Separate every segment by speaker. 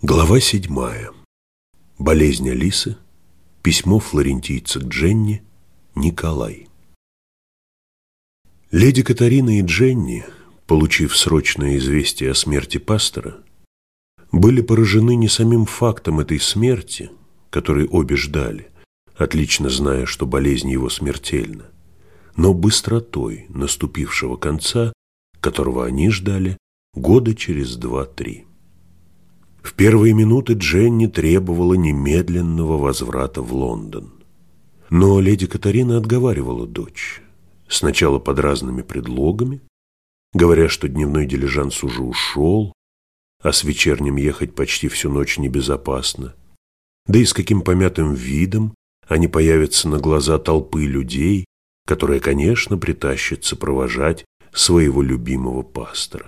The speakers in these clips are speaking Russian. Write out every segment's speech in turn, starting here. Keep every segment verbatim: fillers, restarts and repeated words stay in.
Speaker 1: Глава седьмая. Болезнь Алисы. Письмо флорентийца к Дженни. Николай. Леди Катарина и Дженни, получив срочное известие о смерти пастора, были поражены не самим фактом этой смерти, который обе ждали, отлично зная, что болезнь его смертельна, но быстротой наступившего конца, которого они ждали года через два-три. В первые минуты Дженни требовала немедленного возврата в Лондон. Но леди Катарина отговаривала дочь, сначала под разными предлогами, говоря, что дневной дилижанс уже ушел, а с вечерним ехать почти всю ночь небезопасно, да и с каким помятым видом они появятся на глаза толпы людей, которые, конечно, притащатся провожать своего любимого пастора.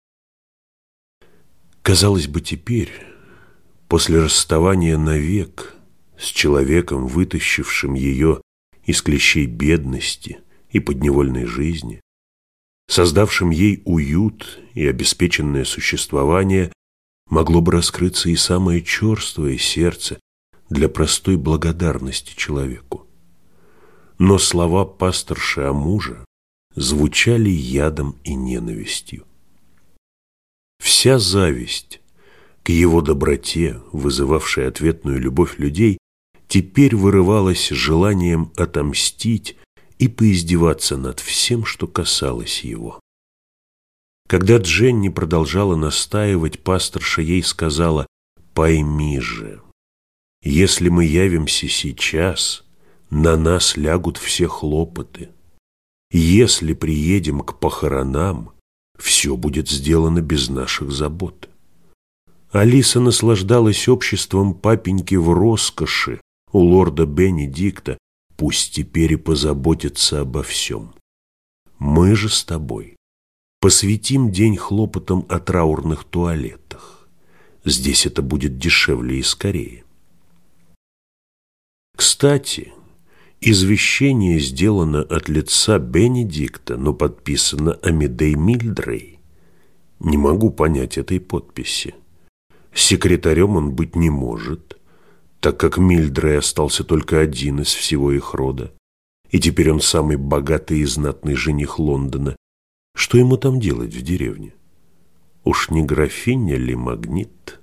Speaker 1: Казалось бы, теперь, после расставания навек с человеком, вытащившим ее из клещей бедности и подневольной жизни, создавшим ей уют и обеспеченное существование, могло бы раскрыться и самое черствое сердце для простой благодарности человеку. Но слова пасторши о муже звучали ядом и ненавистью. Вся зависть к его доброте, вызывавшая ответную любовь людей, теперь вырывалась желанием отомстить и поиздеваться над всем, что касалось его. Когда Дженни продолжала настаивать, пасторша ей сказала: «Пойми же, если мы явимся сейчас, на нас лягут все хлопоты. Если приедем к похоронам, все будет сделано без наших забот». Алиса наслаждалась обществом папеньки в роскоши у лорда Бенедикта, пусть теперь и позаботится обо всем. Мы же с тобой посвятим день хлопотам о траурных туалетах. Здесь это будет дешевле и скорее. Кстати, извещение сделано от лица Бенедикта, но подписано Амедей Мильдрей. Не могу понять этой подписи. Секретарем он быть не может, так как Мильдрей остался только один из всего их рода, и теперь он самый богатый и знатный жених Лондона. Что ему там делать в деревне? Уж не графиня ли Магнит?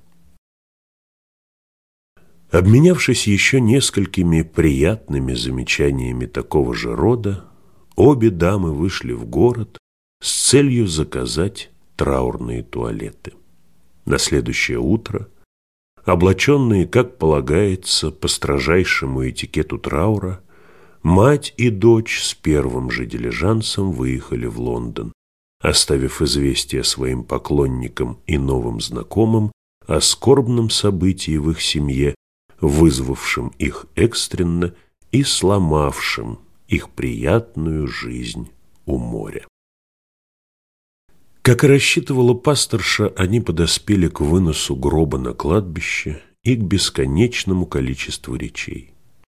Speaker 1: Обменявшись еще несколькими приятными замечаниями такого же рода, обе дамы вышли в город с целью заказать траурные туалеты. На следующее утро, облаченные, как полагается, по строжайшему этикету траура, мать и дочь с первым же дилижансом выехали в Лондон, оставив известие своим поклонникам и новым знакомым о скорбном событии в их семье, вызвавшим их экстренно и сломавшим их приятную жизнь у моря. Как и рассчитывала пасторша, они подоспели к выносу гроба на кладбище и к бесконечному количеству речей.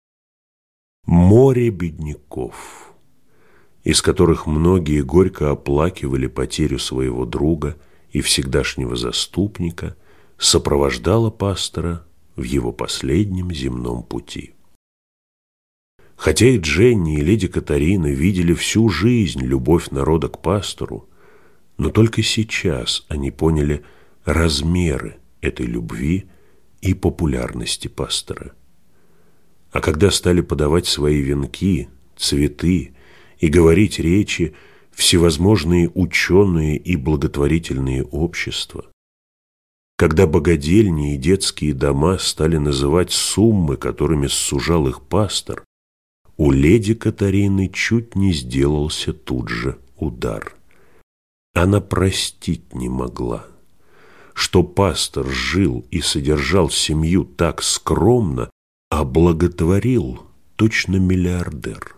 Speaker 1: Море бедняков, из которых многие горько оплакивали потерю своего друга и всегдашнего заступника, сопровождало пастора в его последнем земном пути. Хотя и Дженни, и леди Катарина видели всю жизнь любовь народа к пастору, но только сейчас они поняли размеры этой любви и популярности пастора. А когда стали подавать свои венки, цветы и говорить речи всевозможные ученые и благотворительные общества, когда богадельни и детские дома стали называть суммы, которыми сужал их пастор, у леди Катарины чуть не сделался тут же удар. Она простить не могла, что пастор жил и содержал семью так скромно, а благотворил точно миллиардер.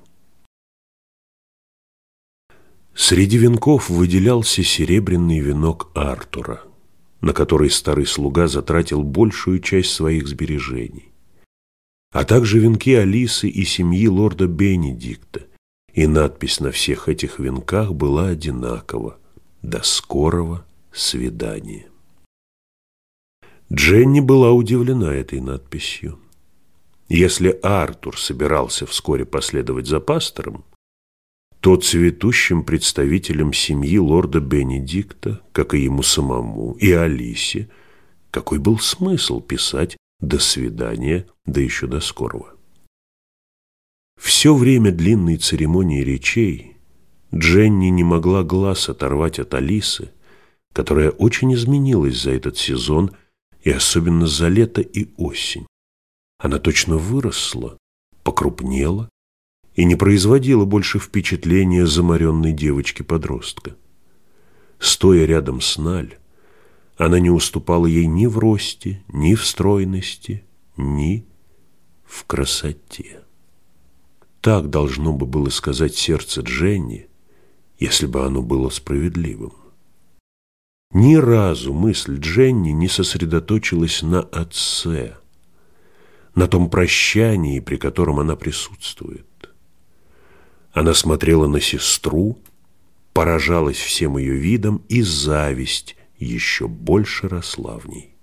Speaker 1: Среди венков выделялся серебряный венок Артура, на который старый слуга затратил большую часть своих сбережений, а также венки Алисы и семьи лорда Бенедикта, и надпись на всех этих венках была одинакова: «До скорого свидания». Дженни была удивлена этой надписью. Если Артур собирался вскоре последовать за пастором, то цветущим представителем семьи лорда Бенедикта, как и ему самому, и Алисе, какой был смысл писать «до свидания», да еще до скорого. Все время длинной церемонии речей Дженни не могла глаз оторвать от Алисы, которая очень изменилась за этот сезон и особенно за лето и осень. Она точно выросла, покрупнела и не производила больше впечатления заморенной девочки-подростка. Стоя рядом с Наль, она не уступала ей ни в росте, ни в стройности, ни в красоте. Так должно бы было сказать сердце Дженни, если бы оно было справедливым. Ни разу мысль Дженни не сосредоточилась на отце, на том прощании, при котором она присутствует. Она смотрела на сестру, поражалась всем ее видом, и зависть еще больше росла в ней.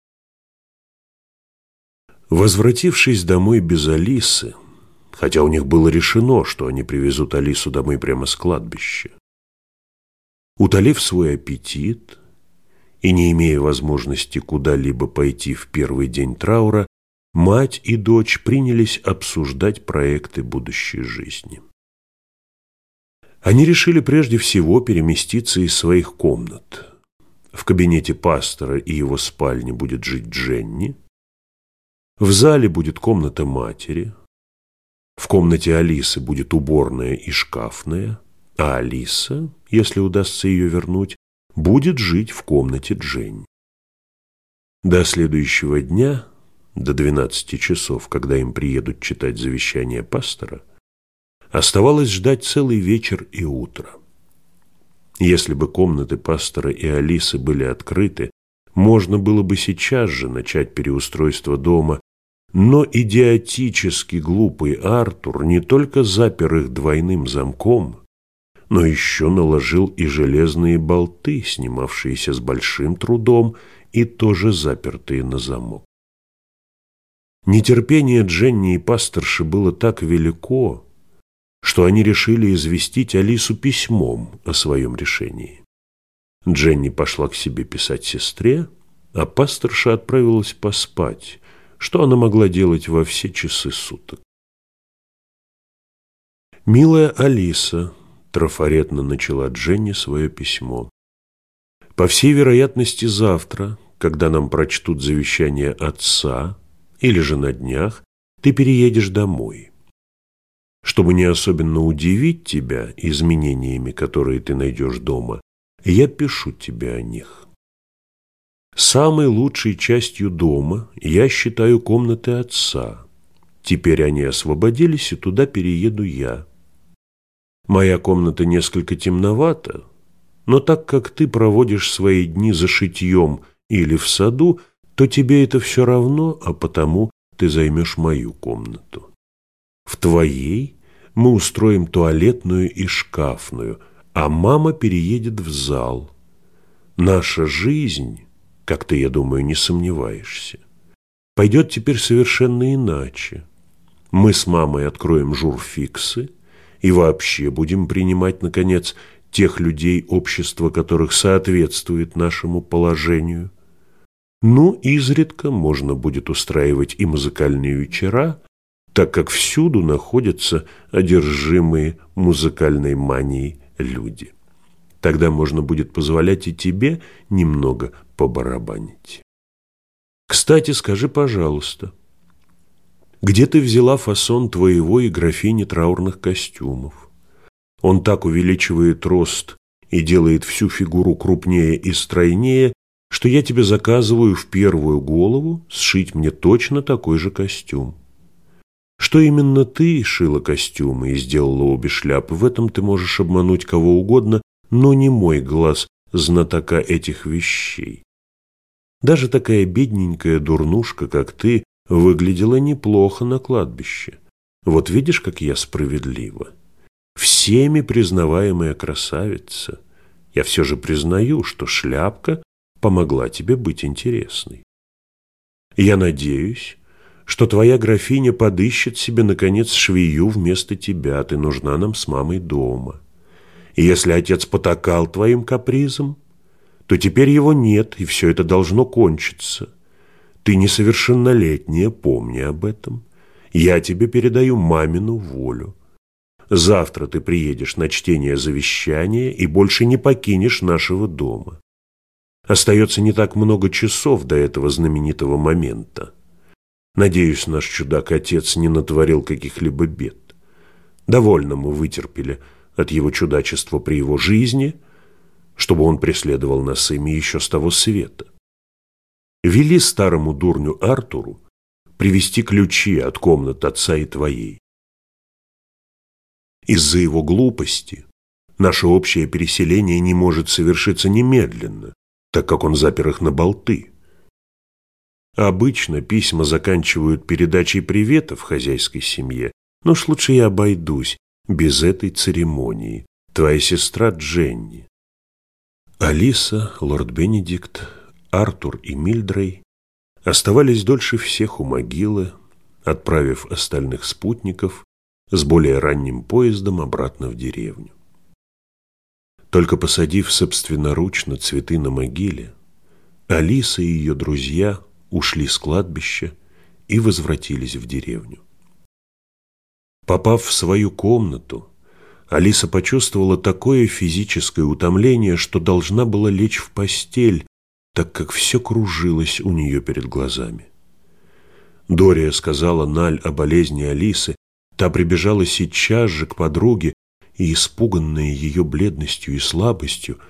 Speaker 1: Возвратившись домой без Алисы, хотя у них было решено, что они привезут Алису домой прямо с кладбища, утолив свой аппетит и не имея возможности куда-либо пойти в первый день траура, мать и дочь принялись обсуждать проекты будущей жизни. Они решили прежде всего переместиться из своих комнат. В кабинете пастора и его спальне будет жить Дженни, в зале будет комната матери, в комнате Алисы будет уборная и шкафная, а Алиса, если удастся ее вернуть, будет жить в комнате Дженни. До следующего дня, до двенадцати часов, когда им приедут читать завещание пастора, оставалось ждать целый вечер и утро. Если бы комнаты пастора и Алисы были открыты, можно было бы сейчас же начать переустройство дома, но идиотически глупый Артур не только запер их двойным замком, но еще наложил и железные болты, снимавшиеся с большим трудом и тоже запертые на замок. Нетерпение Дженни и пасторши было так велико, что они решили известить Алису письмом о своем решении. Дженни пошла к себе писать сестре, а пасторша отправилась поспать, что она могла делать во все часы суток. «Милая Алиса», — трафаретно начала Дженни свое письмо, — «по всей вероятности завтра, когда нам прочтут завещание отца, или же на днях, ты переедешь домой. Чтобы не особенно удивить тебя изменениями, которые ты найдешь дома, я пишу тебе о них. Самой лучшей частью дома я считаю комнаты отца. Теперь они освободились, и туда перееду я. Моя комната несколько темновата, но так как ты проводишь свои дни за шитьем или в саду, то тебе это все равно, а потому ты займешь мою комнату. В твоей мы устроим туалетную и шкафную, а мама переедет в зал. Наша жизнь, как ты, я думаю, не сомневаешься, пойдет теперь совершенно иначе. Мы с мамой откроем журфиксы и вообще будем принимать, наконец, тех людей, общество которых соответствует нашему положению. Ну, изредка можно будет устраивать и музыкальные вечера, так как всюду находятся одержимые музыкальной манией люди. Тогда можно будет позволять и тебе немного побарабанить. Кстати, скажи, пожалуйста, где ты взяла фасон твоего и графини траурных костюмов? Он так увеличивает рост и делает всю фигуру крупнее и стройнее, что я тебе заказываю в первую голову сшить мне точно такой же костюм. Что именно ты шила костюмы и сделала обе шляпы, в этом ты можешь обмануть кого угодно, но не мой глаз знатока этих вещей. Даже такая бедненькая дурнушка, как ты, выглядела неплохо на кладбище. Вот видишь, как я справедлива. Всеми признаваемая красавица. Я все же признаю, что шляпка помогла тебе быть интересной. Я надеюсь, что твоя графиня подыщет себе, наконец, швею вместо тебя. Ты нужна нам с мамой дома. И если отец потакал твоим капризам, то теперь его нет, и все это должно кончиться. Ты несовершеннолетняя, помни об этом. Я тебе передаю мамину волю. Завтра ты приедешь на чтение завещания и больше не покинешь нашего дома. Остается не так много часов до этого знаменитого момента. Надеюсь, наш чудак-отец не натворил каких-либо бед. Довольно мы вытерпели от его чудачества при его жизни, чтобы он преследовал нас ими еще с того света. Вели старому дурню Артуру привезти ключи от комнат отца и твоей. Из-за его глупости наше общее переселение не может совершиться немедленно, так как он запер их на болты. Обычно письма заканчивают передачей привета в хозяйской семье, но уж лучше я обойдусь без этой церемонии. Твоя сестра Дженни. Алиса, лорд Бенедикт, Артур и Мильдрей оставались дольше всех у могилы, отправив остальных спутников с более ранним поездом обратно в деревню. Только посадив собственноручно цветы на могиле, Алиса и ее друзья ушли с кладбища и возвратились в деревню. Попав в свою комнату, Алиса почувствовала такое физическое утомление, что должна была лечь в постель, так как все кружилось у нее перед глазами. Дория сказала Наль о болезни Алисы, та прибежала сейчас же к подруге и, испуганная ее бледностью и слабостью,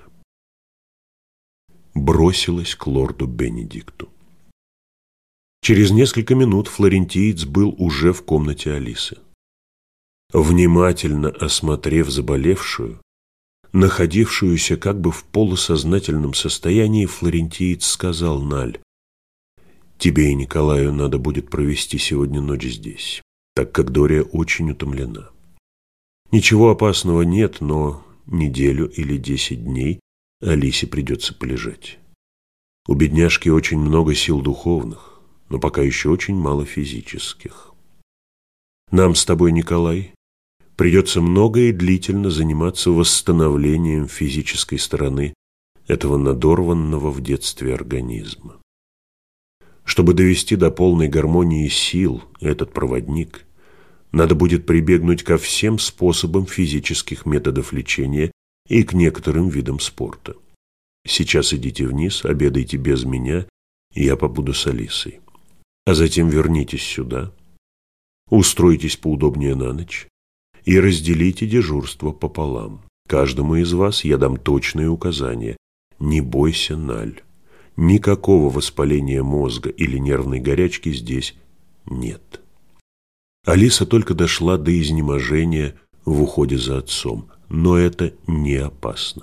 Speaker 1: бросилась к лорду Бенедикту. Через несколько минут флорентиец был уже в комнате Алисы. Внимательно осмотрев заболевшую, находившуюся как бы в полусознательном состоянии, флорентиец сказал Наль: «Тебе и Николаю надо будет провести сегодня ночь здесь, так как Дория очень утомлена. Ничего опасного нет, но неделю или десять дней Алисе придется полежать. У бедняжки очень много сил духовных, но пока еще очень мало физических. Нам с тобой, Николай, придется много и длительно заниматься восстановлением физической стороны этого надорванного в детстве организма. Чтобы довести до полной гармонии сил этот проводник, надо будет прибегнуть ко всем способам физических методов лечения и к некоторым видам спорта. Сейчас идите вниз, обедайте без меня, и я побуду с Алисой. А затем вернитесь сюда, устройтесь поудобнее на ночь и разделите дежурство пополам. Каждому из вас я дам точные указания. Не бойся, Наль. Никакого воспаления мозга или нервной горячки здесь нет». Алиса только дошла до изнеможения в уходе за отцом, но это не опасно.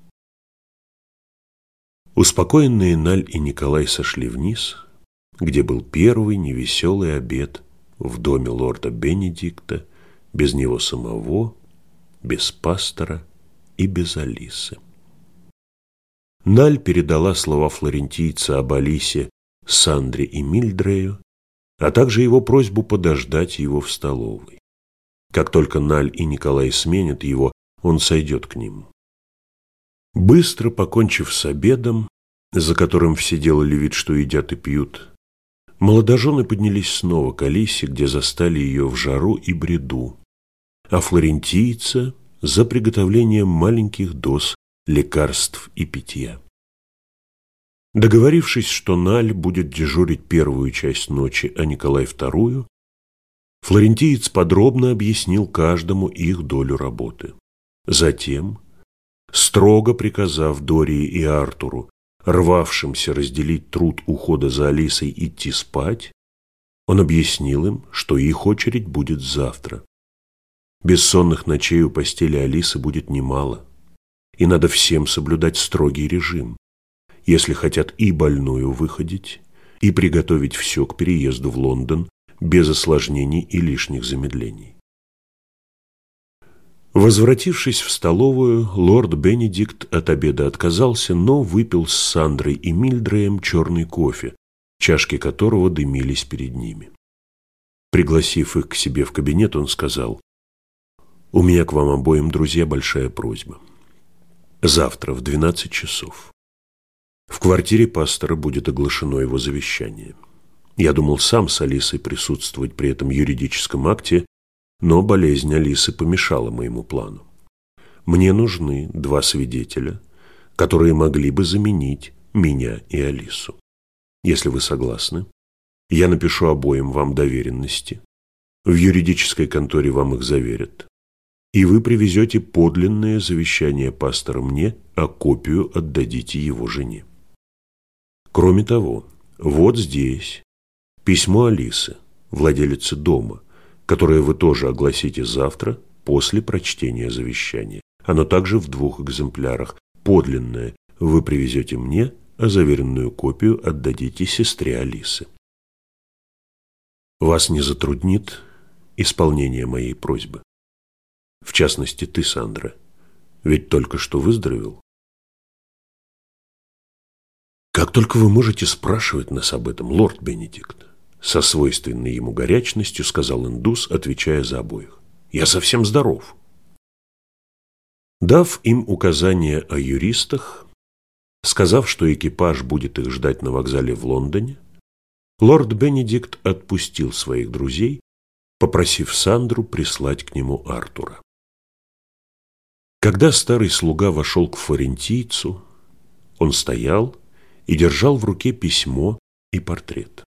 Speaker 1: Успокоенные Наль и Николай сошли вниз, где был первый невеселый обед в доме лорда Бенедикта, без него самого, без пастора и без Алисы. Наль передала слова флорентийца об Алисе Сандре и Мильдрею, а также его просьбу подождать его в столовой. Как только Наль и Николай сменят его, он сойдет к ним. Быстро покончив с обедом, за которым все делали вид, что едят и пьют, молодожены поднялись снова к Алисе, где застали ее в жару и бреду, а флорентийца за приготовлением маленьких доз лекарств и питья. Договорившись, что Наль будет дежурить первую часть ночи, а Николай вторую, флорентиец подробно объяснил каждому их долю работы. Затем, строго приказав Дории и Артуру, рвавшимся разделить труд ухода за Алисой, идти спать, он объяснил им, что их очередь будет завтра. Бессонных ночей у постели Алисы будет немало, и надо всем соблюдать строгий режим, если хотят и больную выходить, и приготовить все к переезду в Лондон без осложнений и лишних замедлений. Возвратившись в столовую, лорд Бенедикт от обеда отказался, но выпил с Сандрой и Мильдреем черный кофе, чашки которого дымились перед ними. Пригласив их к себе в кабинет, он сказал: «У меня к вам обоим, друзья, большая просьба. Завтра в двенадцать часов в квартире пастора будет оглашено его завещание. Я думал сам с Алисой присутствовать при этом юридическом акте, но болезнь Алисы помешала моему плану. Мне нужны два свидетеля, которые могли бы заменить меня и Алису. Если вы согласны, я напишу обоим вам доверенности. В юридической конторе вам их заверят. И вы привезете подлинное завещание пастора мне, а копию отдадите его жене. Кроме того, вот здесь письмо Алисы, владелицы дома, которое вы тоже огласите завтра после прочтения завещания. Оно также в двух экземплярах. Подлинное вы привезете мне, а заверенную копию отдадите сестре Алисы. Вас не затруднит исполнение моей просьбы? В частности, ты, Сандра, ведь только что выздоровел. Как только вы можете спрашивать нас об этом, лорд Бенедикт, со свойственной ему горячностью сказал индус, отвечая за обоих. Я совсем здоров. Дав им указания о юристах, сказав, что экипаж будет их ждать на вокзале в Лондоне, лорд Бенедикт отпустил своих друзей, попросив Сандру прислать к нему Артура. Когда старый слуга вошел к флорентийцу, он стоял и держал в руке письмо и портрет.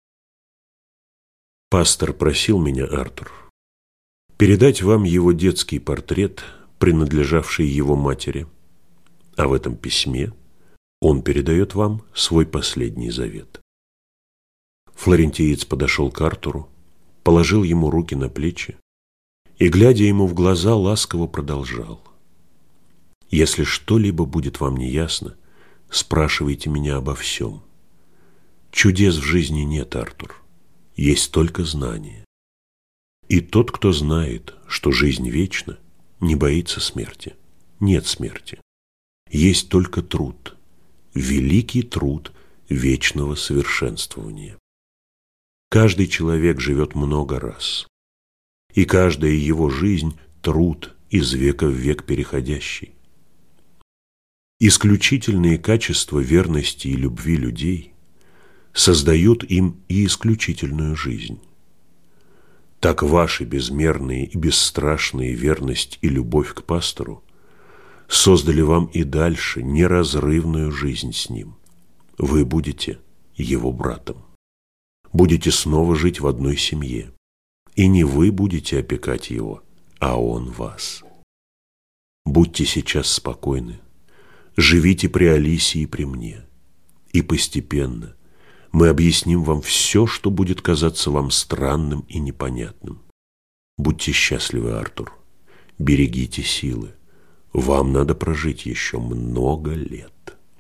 Speaker 1: «Пастор просил меня, Артур, передать вам его детский портрет, принадлежавший его матери, а в этом письме он передает вам свой последний завет». Флорентиец подошел к Артуру, положил ему руки на плечи и, глядя ему в глаза, ласково продолжал: «Если что-либо будет вам неясно, спрашивайте меня обо всем. Чудес в жизни нет, Артур, есть только знание. И тот, кто знает, что жизнь вечна, не боится смерти. Нет смерти. Есть только труд, великий труд вечного совершенствования. Каждый человек живет много раз, и каждая его жизнь – труд из века в век переходящий. Исключительные качества верности и любви людей создают им и исключительную жизнь. Так ваши безмерные и бесстрашные верность и любовь к пастору создали вам и дальше неразрывную жизнь с ним. Вы будете его братом. Будете снова жить в одной семье. И не вы будете опекать его, а он вас. Будьте сейчас спокойны. Живите при Алисе и при мне. И постепенно мы объясним вам все, что будет казаться вам странным и непонятным. Будьте счастливы, Артур. Берегите силы. Вам надо прожить еще много лет.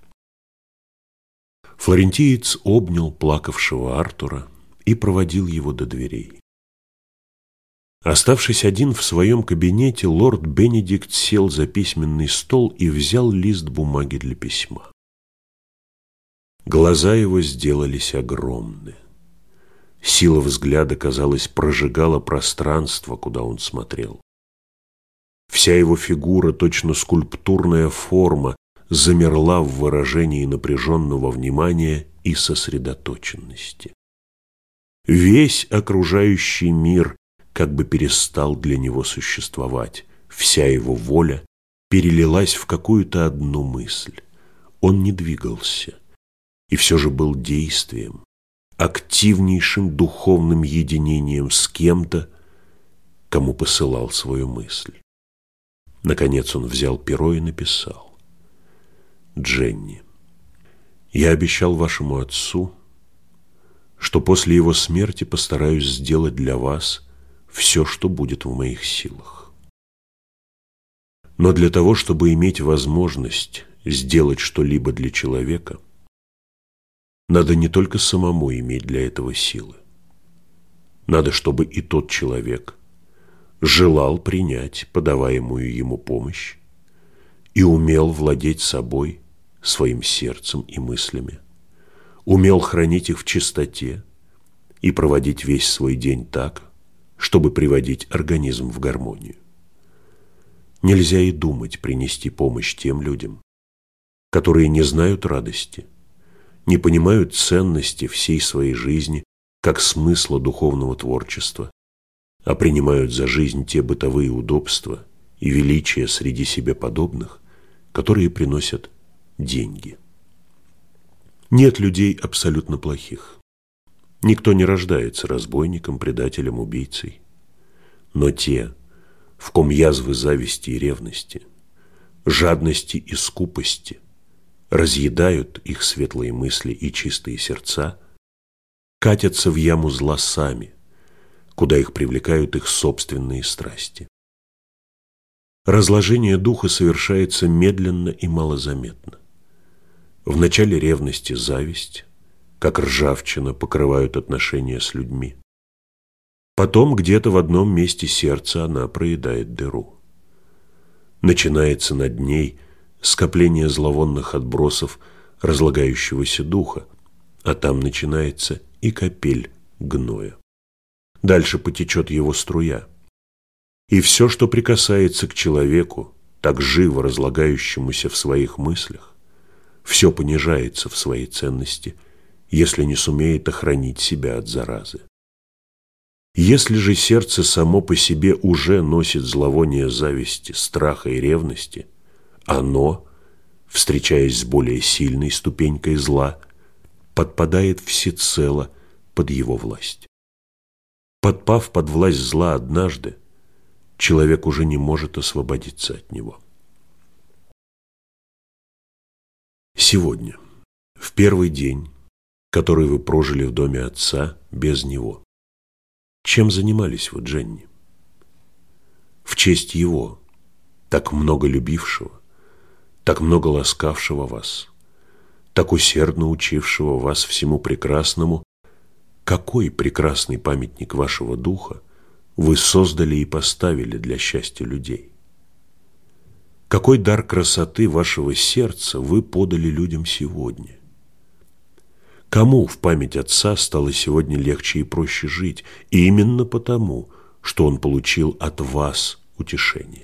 Speaker 1: Флорентиец обнял плакавшего Артура и проводил его до дверей. Оставшись один в своем кабинете, лорд Бенедикт сел за письменный стол и взял лист бумаги для письма. Глаза его сделались огромны. Сила взгляда, казалось, прожигала пространство, куда он смотрел. Вся его фигура, точно скульптурная форма, замерла в выражении напряженного внимания и сосредоточенности. Весь окружающий мир как бы перестал для него существовать. Вся его воля перелилась в какую-то одну мысль. Он не двигался, и все же был действием, активнейшим духовным единением с кем-то, кому посылал свою мысль. Наконец он взял перо и написал: «Дженни, я обещал вашему отцу, что после его смерти постараюсь сделать для вас все, что будет в моих силах. Но для того, чтобы иметь возможность сделать что-либо для человека, надо не только самому иметь для этого силы. Надо, чтобы и тот человек желал принять подаваемую ему помощь и умел владеть собой, своим сердцем и мыслями, умел хранить их в чистоте и проводить весь свой день так, чтобы приводить организм в гармонию. Нельзя и думать принести помощь тем людям, которые не знают радости, не понимают ценности всей своей жизни как смысла духовного творчества, а принимают за жизнь те бытовые удобства и величие среди себе подобных, которые приносят деньги. Нет людей абсолютно плохих. Никто не рождается разбойником, предателем, убийцей. Но те, в ком язвы зависти и ревности, жадности и скупости разъедают их светлые мысли и чистые сердца, катятся в яму зла сами, куда их привлекают их собственные страсти. Разложение духа совершается медленно и малозаметно. Вначале ревность и зависть, как ржавчина, покрывают отношения с людьми. Потом где-то в одном месте сердца она проедает дыру. Начинается над ней скопление зловонных отбросов разлагающегося духа, а там начинается и капель гноя. Дальше потечет его струя. И все, что прикасается к человеку, так живо разлагающемуся в своих мыслях, все понижается в своей ценности, если не сумеет охранить себя от заразы. Если же сердце само по себе уже носит зловоние зависти, страха и ревности, оно, встречаясь с более сильной ступенькой зла, подпадает всецело под его власть. Подпав под власть зла однажды, человек уже не может освободиться от него. Сегодня, в первый день, который вы прожили в доме отца без него, чем занимались вы, Дженни? В честь его, так много любившего, так много ласкавшего вас, так усердно учившего вас всему прекрасному, какой прекрасный памятник вашего духа вы создали и поставили для счастья людей? Какой дар красоты вашего сердца вы подали людям сегодня? Кому в память отца стало сегодня легче и проще жить? И именно потому, что он получил от вас утешение.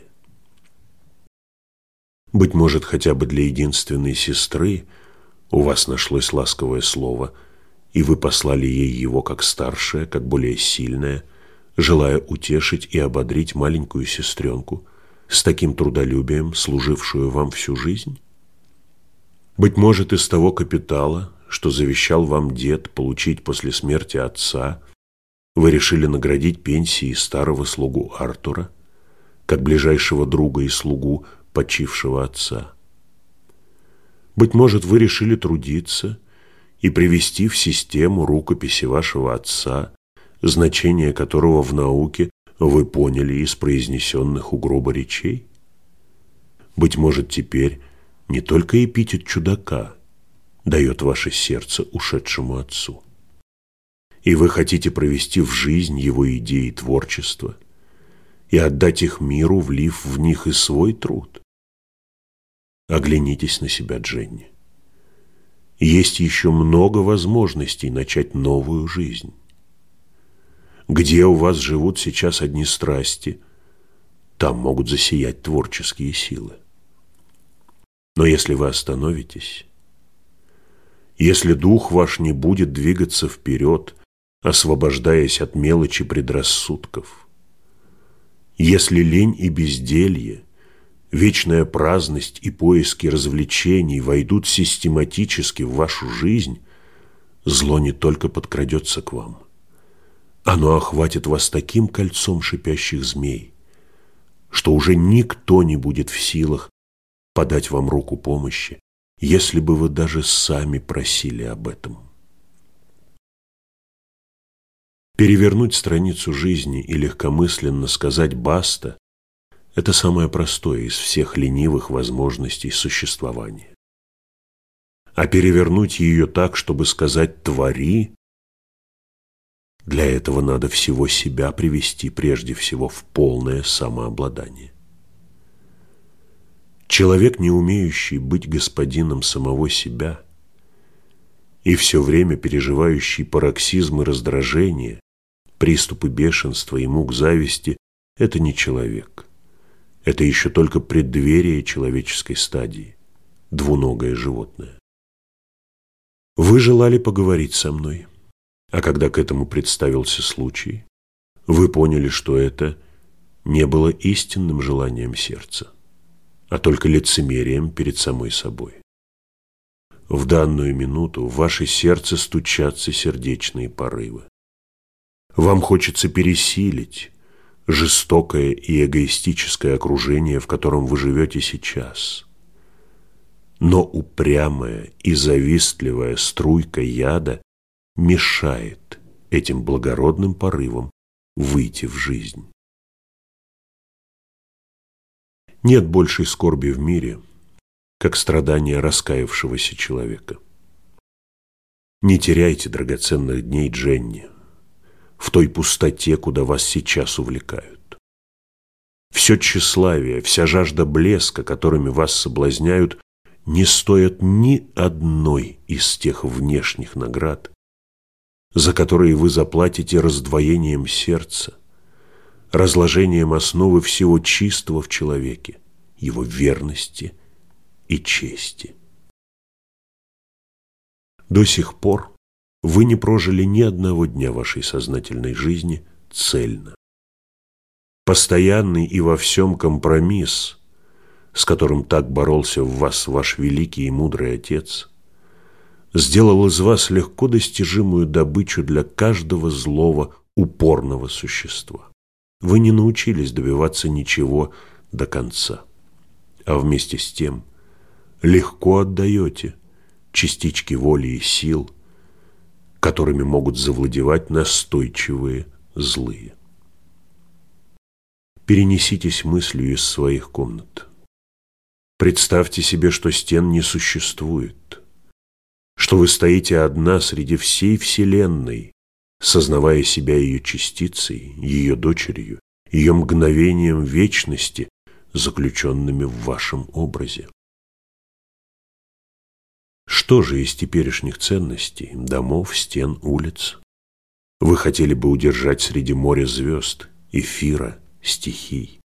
Speaker 1: Быть может, хотя бы для единственной сестры у вас нашлось ласковое слово, и вы послали ей его как старшая, как более сильная, желая утешить и ободрить маленькую сестренку, с таким трудолюбием, служившую вам всю жизнь? Быть может, из того капитала, что завещал вам дед получить после смерти отца, вы решили наградить пенсией старого слугу Артура, как ближайшего друга и слугу почившего отца. Быть может, вы решили трудиться и привести в систему рукописи вашего отца, значение которого в науке вы поняли из произнесенных у гроба речей? Быть может, теперь не только эпитет чудака дает ваше сердце ушедшему отцу, и вы хотите провести в жизнь его идеи творчества и отдать их миру, влив в них и свой труд. Оглянитесь на себя, Дженни. Есть еще много возможностей начать новую жизнь. Где у вас живут сейчас одни страсти, там могут засиять творческие силы. Но если вы остановитесь, если дух ваш не будет двигаться вперед, освобождаясь от мелочи предрассудков, если лень и безделье, вечная праздность и поиски развлечений войдут систематически в вашу жизнь, зло не только подкрадется к вам, оно охватит вас таким кольцом шипящих змей, что уже никто не будет в силах подать вам руку помощи, если бы вы даже сами просили об этом. Перевернуть страницу жизни и легкомысленно сказать «баста» – это самое простое из всех ленивых возможностей существования. А перевернуть ее так, чтобы сказать «твори», для этого надо всего себя привести прежде всего в полное самообладание. Человек, не умеющий быть господином самого себя, и все время переживающий пароксизмы раздражения, приступы бешенства и мук зависти – это не человек. Это еще только преддверие человеческой стадии, двуногое животное. Вы желали поговорить со мной, а когда к этому представился случай, вы поняли, что это не было истинным желанием сердца, а только лицемерием перед самой собой. В данную минуту в ваше сердце стучатся сердечные порывы. Вам хочется пересилить жестокое и эгоистическое окружение, в котором вы живете сейчас. Но упрямая и завистливая струйка яда мешает этим благородным порывам выйти в жизнь. Нет большей скорби в мире, как страдания раскаявшегося человека. Не теряйте драгоценных дней, Дженни, в той пустоте, куда вас сейчас увлекают. Все тщеславие, вся жажда блеска, которыми вас соблазняют, не стоят ни одной из тех внешних наград, за которые вы заплатите раздвоением сердца, разложением основы всего чистого в человеке, его верности и чести. До сих пор вы не прожили ни одного дня вашей сознательной жизни цельно. Постоянный и во всем компромисс, с которым так боролся в вас ваш великий и мудрый отец, сделал из вас легко достижимую добычу для каждого злого, упорного существа. Вы не научились добиваться ничего до конца, а вместе с тем легко отдаете частички воли и сил, которыми могут завладевать настойчивые злые. Перенеситесь мыслью из своих комнат. Представьте себе, что стен не существует, что вы стоите одна среди всей вселенной, сознавая себя ее частицей, ее дочерью, ее мгновением вечности, заключенными в вашем образе. Что же из теперешних ценностей, домов, стен, улиц вы хотели бы удержать среди моря звезд, эфира, стихий?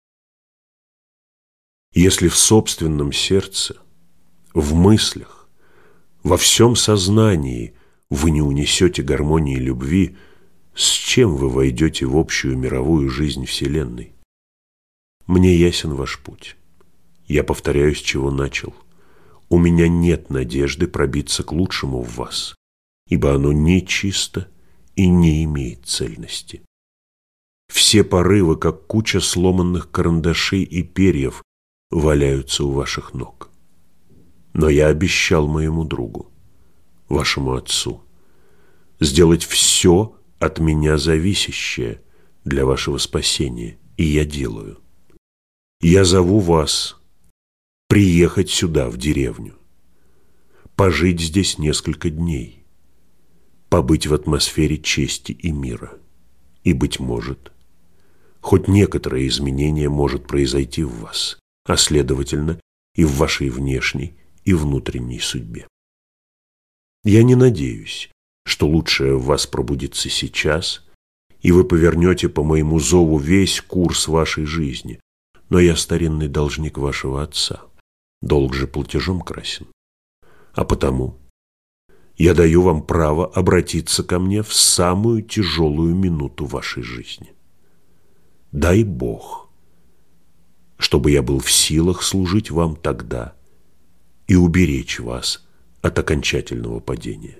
Speaker 1: Если в собственном сердце, в мыслях, во всем сознании вы не унесете гармонии любви, с чем вы войдете в общую мировую жизнь Вселенной? Мне ясен ваш путь. Я повторяю, с чего начал. У меня нет надежды пробиться к лучшему в вас, ибо оно нечисто и не имеет цельности. Все порывы, как куча сломанных карандашей и перьев, валяются у ваших ног. Но я обещал моему другу, вашему отцу, сделать все от меня зависящее для вашего спасения, и я делаю. Я зову вас приехать сюда, в деревню, пожить здесь несколько дней, побыть в атмосфере чести и мира, и, быть может, хоть некоторое изменение может произойти в вас, а следовательно и в вашей внешней и внутренней судьбе. Я не надеюсь, что лучшее в вас пробудится сейчас, и вы повернете по моему зову весь курс вашей жизни, но я старинный должник вашего отца, долг же платежом красен, а потому я даю вам право обратиться ко мне в самую тяжелую минуту вашей жизни. Дай Бог, чтобы я был в силах служить вам тогда и уберечь вас от окончательного падения.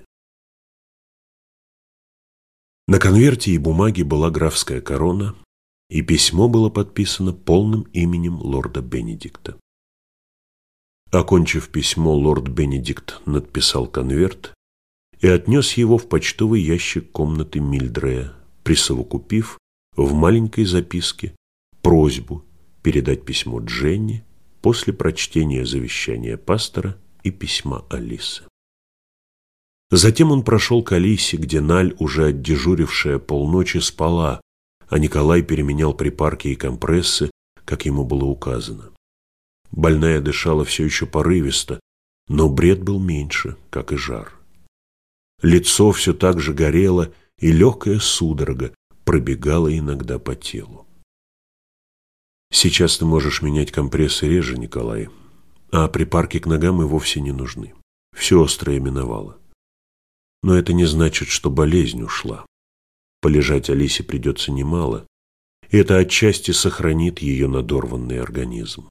Speaker 1: На конверте и бумаге была графская корона, и письмо было подписано полным именем лорда Бенедикта. Окончив письмо, лорд Бенедикт надписал конверт и отнес его в почтовый ящик комнаты Мильдрея, присовокупив в маленькой записке просьбу передать письмо Дженни после прочтения завещания пастора и письма Алисы. Затем он прошел к Алисе, где Наль, уже отдежурившая полночи, спала, а Николай переменял припарки и компрессы, как ему было указано. Больная дышала все еще порывисто, но бред был меньше, как и жар. Лицо все так же горело, и легкая судорога пробегала иногда по телу. Сейчас ты можешь менять компрессы реже, Николай, а припарки к ногам и вовсе не нужны. Все острое миновало. Но это не значит, что болезнь ушла. Полежать Алисе придется немало, и это отчасти сохранит ее надорванный организм.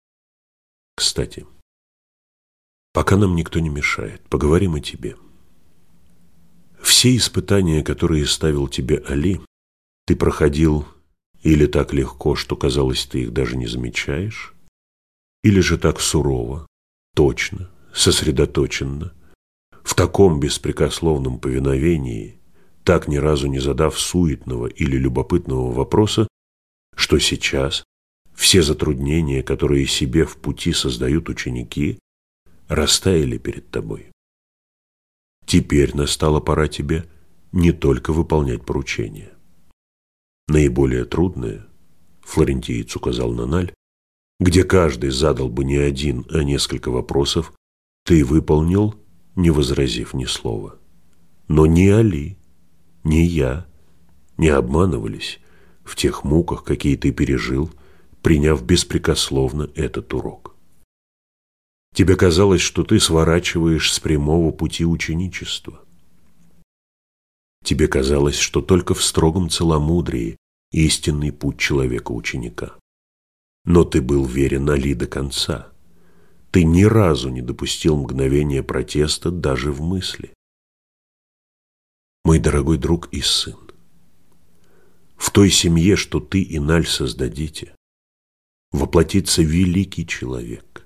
Speaker 1: Кстати, пока нам никто не мешает, поговорим о тебе. Все испытания, которые ставил тебе Али, ты проходил или так легко, что, казалось, ты их даже не замечаешь, или же так сурово, точно, сосредоточенно, в таком беспрекословном повиновении, так ни разу не задав суетного или любопытного вопроса, что сейчас все затруднения, которые себе в пути создают ученики, растаяли перед тобой. Теперь настала пора тебе не только выполнять поручения. Наиболее трудное, флорентиец указал на Наль, где каждый задал бы не один, а несколько вопросов, ты выполнил, не возразив ни слова. Но ни Али, ни я не обманывались в тех муках, какие ты пережил, приняв беспрекословно этот урок. Тебе казалось, что ты сворачиваешь с прямого пути ученичества. Тебе казалось, что только в строгом целомудрии истинный путь человека-ученика. Но ты был верен Али до конца. Ты ни разу не допустил мгновения протеста даже в мысли. Мой дорогой друг и сын, в той семье, что ты и Наль создадите, воплотится великий человек.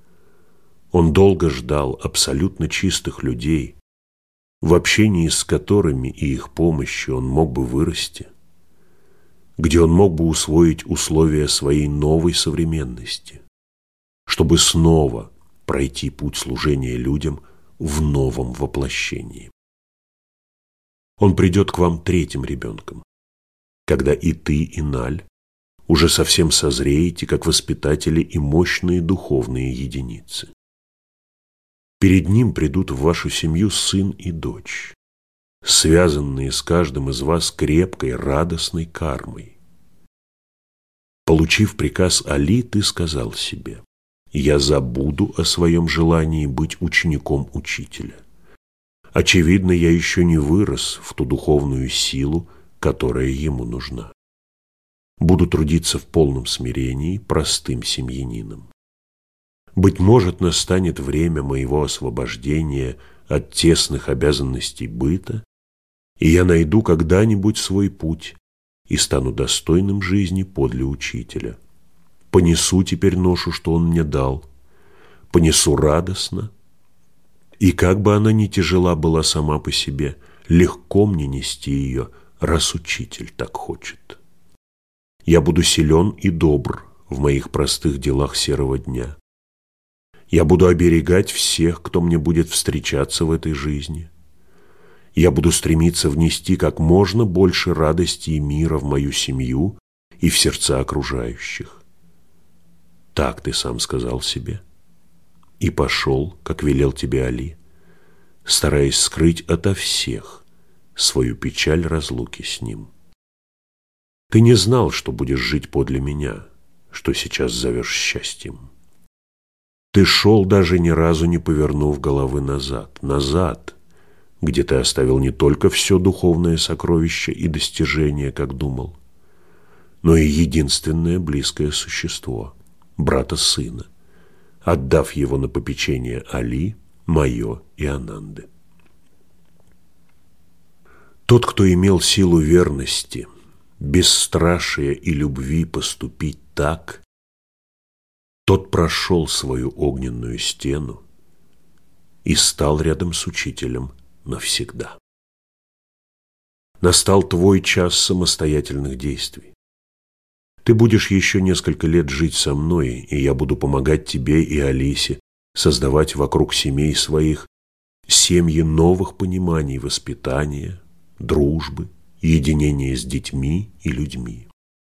Speaker 1: Он долго ждал абсолютно чистых людей, в общении с которыми и их помощью он мог бы вырасти, где он мог бы усвоить условия своей новой современности, чтобы снова пройти путь служения людям в новом воплощении. Он придет к вам третьим ребенком, когда и ты, и Наль уже совсем созреете, как воспитатели и мощные духовные единицы. Перед ним придут в вашу семью сын и дочь, связанные с каждым из вас крепкой, радостной кармой. Получив приказ Али, ты сказал себе: «Я забуду о своем желании быть учеником учителя. Очевидно, я еще не вырос в ту духовную силу, которая ему нужна. Буду трудиться в полном смирении простым семьянином. Быть может, настанет время моего освобождения от тесных обязанностей быта, и я найду когда-нибудь свой путь и стану достойным жизни подле учителя. Понесу теперь ношу, что он мне дал, понесу радостно, и как бы она ни тяжела была сама по себе, легко мне нести ее, раз учитель так хочет. Я буду силен и добр в моих простых делах серого дня. Я буду оберегать всех, кто мне будет встречаться в этой жизни. Я буду стремиться внести как можно больше радости и мира в мою семью и в сердца окружающих». Так ты сам сказал себе и пошел, как велел тебе Али, стараясь скрыть ото всех свою печаль разлуки с ним. Ты не знал, что будешь жить подле меня, что сейчас зовешь счастьем. Ты шел, даже ни разу не повернув головы назад, назад, где ты оставил не только все духовное сокровище и достижение, как думал, но и единственное близкое существо, брата-сына, отдав его на попечение Али, мое и Ананды. Тот, кто имел силу верности, бесстрашия и любви поступить так, тот прошел свою огненную стену и стал рядом с учителем навсегда. Настал твой час самостоятельных действий. Ты будешь еще несколько лет жить со мной, и я буду помогать тебе и Алисе создавать вокруг семей своих семьи новых пониманий воспитания, дружбы, единения с детьми и людьми.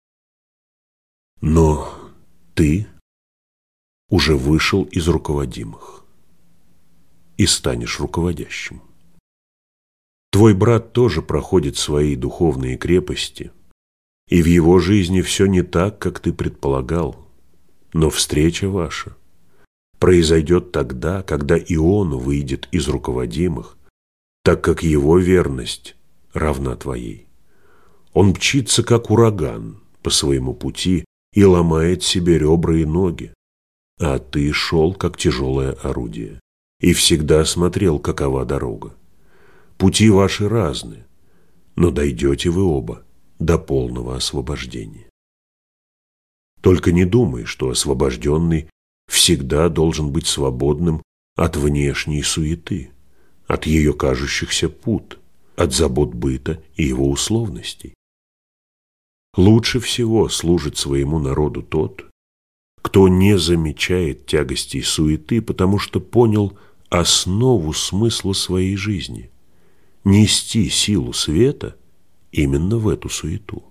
Speaker 1: Но ты уже вышел из руководимых и станешь руководящим. Твой брат тоже проходит свои духовные крепости, и в его жизни все не так, как ты предполагал. Но встреча ваша произойдет тогда, когда и он выйдет из руководимых, так как его верность равна твоей. Он мчится, как ураган, по своему пути и ломает себе ребра и ноги, а ты шел, как тяжелое орудие, и всегда смотрел, какова дорога. Пути ваши разные, но дойдете вы оба до полного освобождения. Только не думай, что освобожденный всегда должен быть свободным от внешней суеты, от ее кажущихся пут, от забот быта и его условностей. Лучше всего служит своему народу тот, кто не замечает тягостей суеты, потому что понял основу смысла своей жизни – нести силу света именно в эту суету.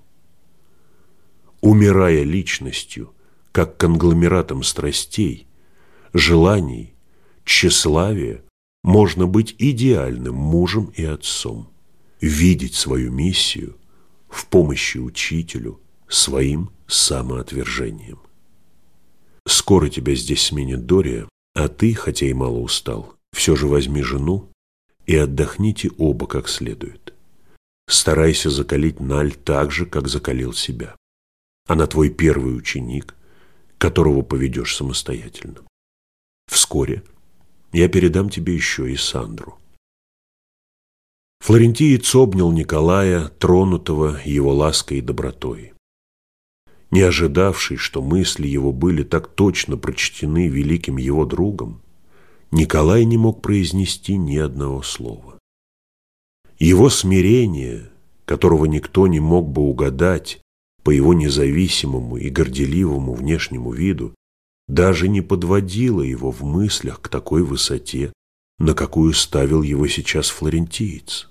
Speaker 1: Умирая личностью, как конгломератом страстей, желаний, тщеславия, можно быть идеальным мужем и отцом, видеть свою миссию в помощи учителю своим самоотвержением. Скоро тебя здесь сменит Дория, а ты, хотя и мало устал, все же возьми жену и отдохните оба как следует. Старайся закалить Наль так же, как закалил себя. Она твой первый ученик, которого поведешь самостоятельно. Вскоре я передам тебе еще и Сандру. Флорентиец обнял Николая, тронутого его лаской и добротой. Не ожидавший, что мысли его были так точно прочтены великим его другом, Николай не мог произнести ни одного слова. Его смирение, которого никто не мог бы угадать по его независимому и горделивому внешнему виду, даже не подводило его в мыслях к такой высоте, на какую ставил его сейчас флорентиец.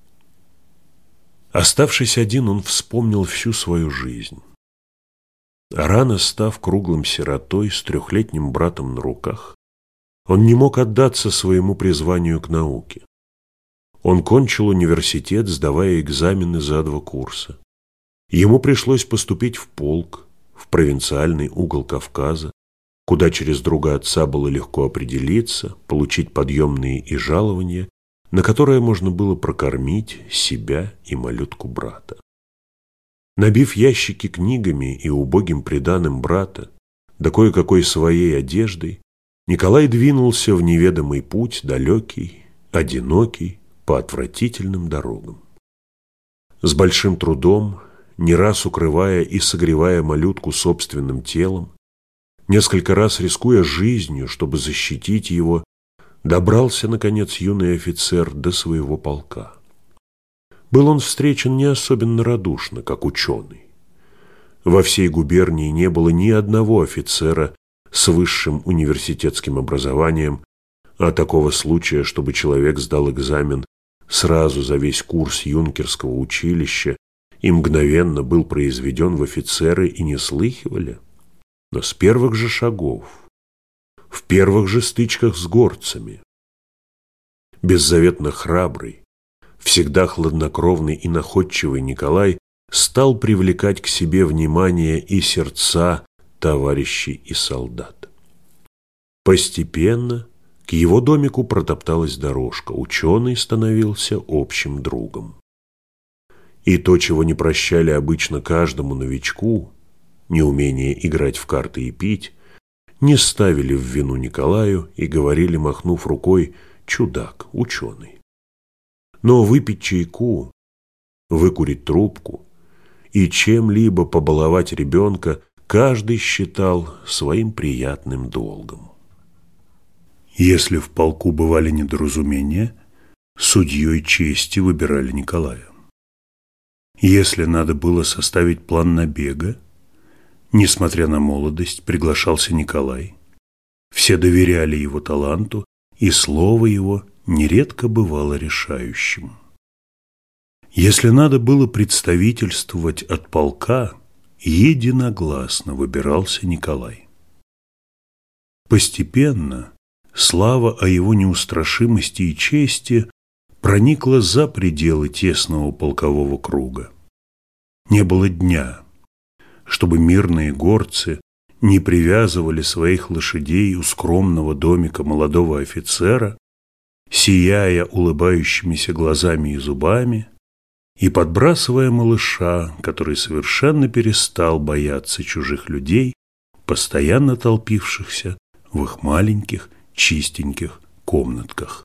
Speaker 1: Оставшись один, он вспомнил всю свою жизнь. Рано став круглым сиротой с трехлетним братом на руках, он не мог отдаться своему призванию к науке. Он кончил университет, сдавая экзамены за два курса. Ему пришлось поступить в полк, в провинциальный угол Кавказа, куда через друга отца было легко определиться, получить подъемные и жалования, на которое можно было прокормить себя и малютку брата. Набив ящики книгами и убогим приданым брата, да кое-какой своей одеждой, Николай двинулся в неведомый путь, далекий, одинокий, по отвратительным дорогам. С большим трудом, не раз укрывая и согревая малютку собственным телом, несколько раз рискуя жизнью, чтобы защитить его, добрался, наконец, юный офицер до своего полка. Был он встречен не особенно радушно, как ученый. Во всей губернии не было ни одного офицера с высшим университетским образованием, а такого случая, чтобы человек сдал экзамен сразу за весь курс юнкерского училища и мгновенно был произведен в офицеры, и не слыхивали. Но с первых же шагов, в первых же стычках с горцами, беззаветно храбрый, всегда хладнокровный и находчивый Николай стал привлекать к себе внимание и сердца товарищей и солдат. Постепенно к его домику протопталась дорожка, ученый становился общим другом. И то, чего не прощали обычно каждому новичку, неумение играть в карты и пить, не ставили в вину Николаю и говорили, махнув рукой: чудак, ученый. Но выпить чайку, выкурить трубку и чем-либо побаловать ребенка каждый считал своим приятным долгом. Если в полку бывали недоразумения, судьей чести выбирали Николая. Если надо было составить план набега, несмотря на молодость, приглашался Николай. Все доверяли его таланту, и слово его нередко бывало решающим. Если надо было представительствовать от полка, единогласно выбирался Николай. Постепенно слава о его неустрашимости и чести проникла за пределы тесного полкового круга. Не было дня, чтобы мирные горцы не привязывали своих лошадей у скромного домика молодого офицера, сияя улыбающимися глазами и зубами, и подбрасывая малыша, который совершенно перестал бояться чужих людей, постоянно толпившихся в их маленьких чистеньких комнатках.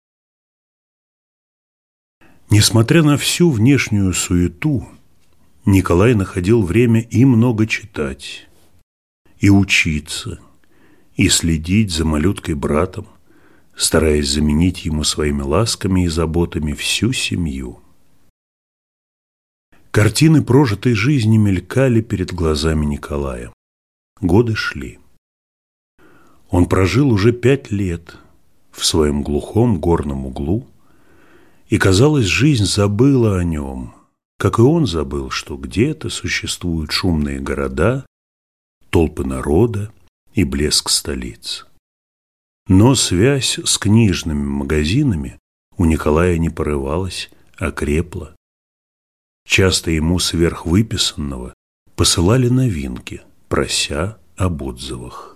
Speaker 1: Несмотря на всю внешнюю суету, Николай находил время и много читать, и учиться, и следить за малюткой-братом, стараясь заменить ему своими ласками и заботами всю семью. Картины прожитой жизни мелькали перед глазами Николая. Годы шли. Он прожил уже пять лет в своем глухом горном углу, и, казалось, жизнь забыла о нем, как и он забыл, что где-то существуют шумные города, толпы народа и блеск столиц. Но связь с книжными магазинами у Николая не порывалась, а крепла. Часто ему сверхвыписанного посылали новинки, прося об отзывах.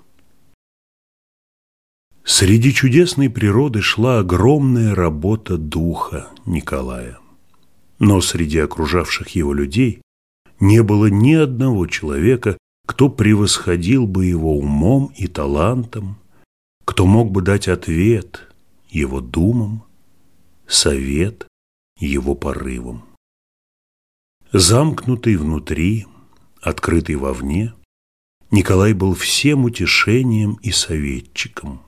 Speaker 1: Среди чудесной природы шла огромная работа духа Николая. Но среди окружавших его людей не было ни одного человека, кто превосходил бы его умом и талантом, кто мог бы дать ответ его думам, совет его порывам. Замкнутый внутри, открытый вовне, Николай был всем утешением и советчиком,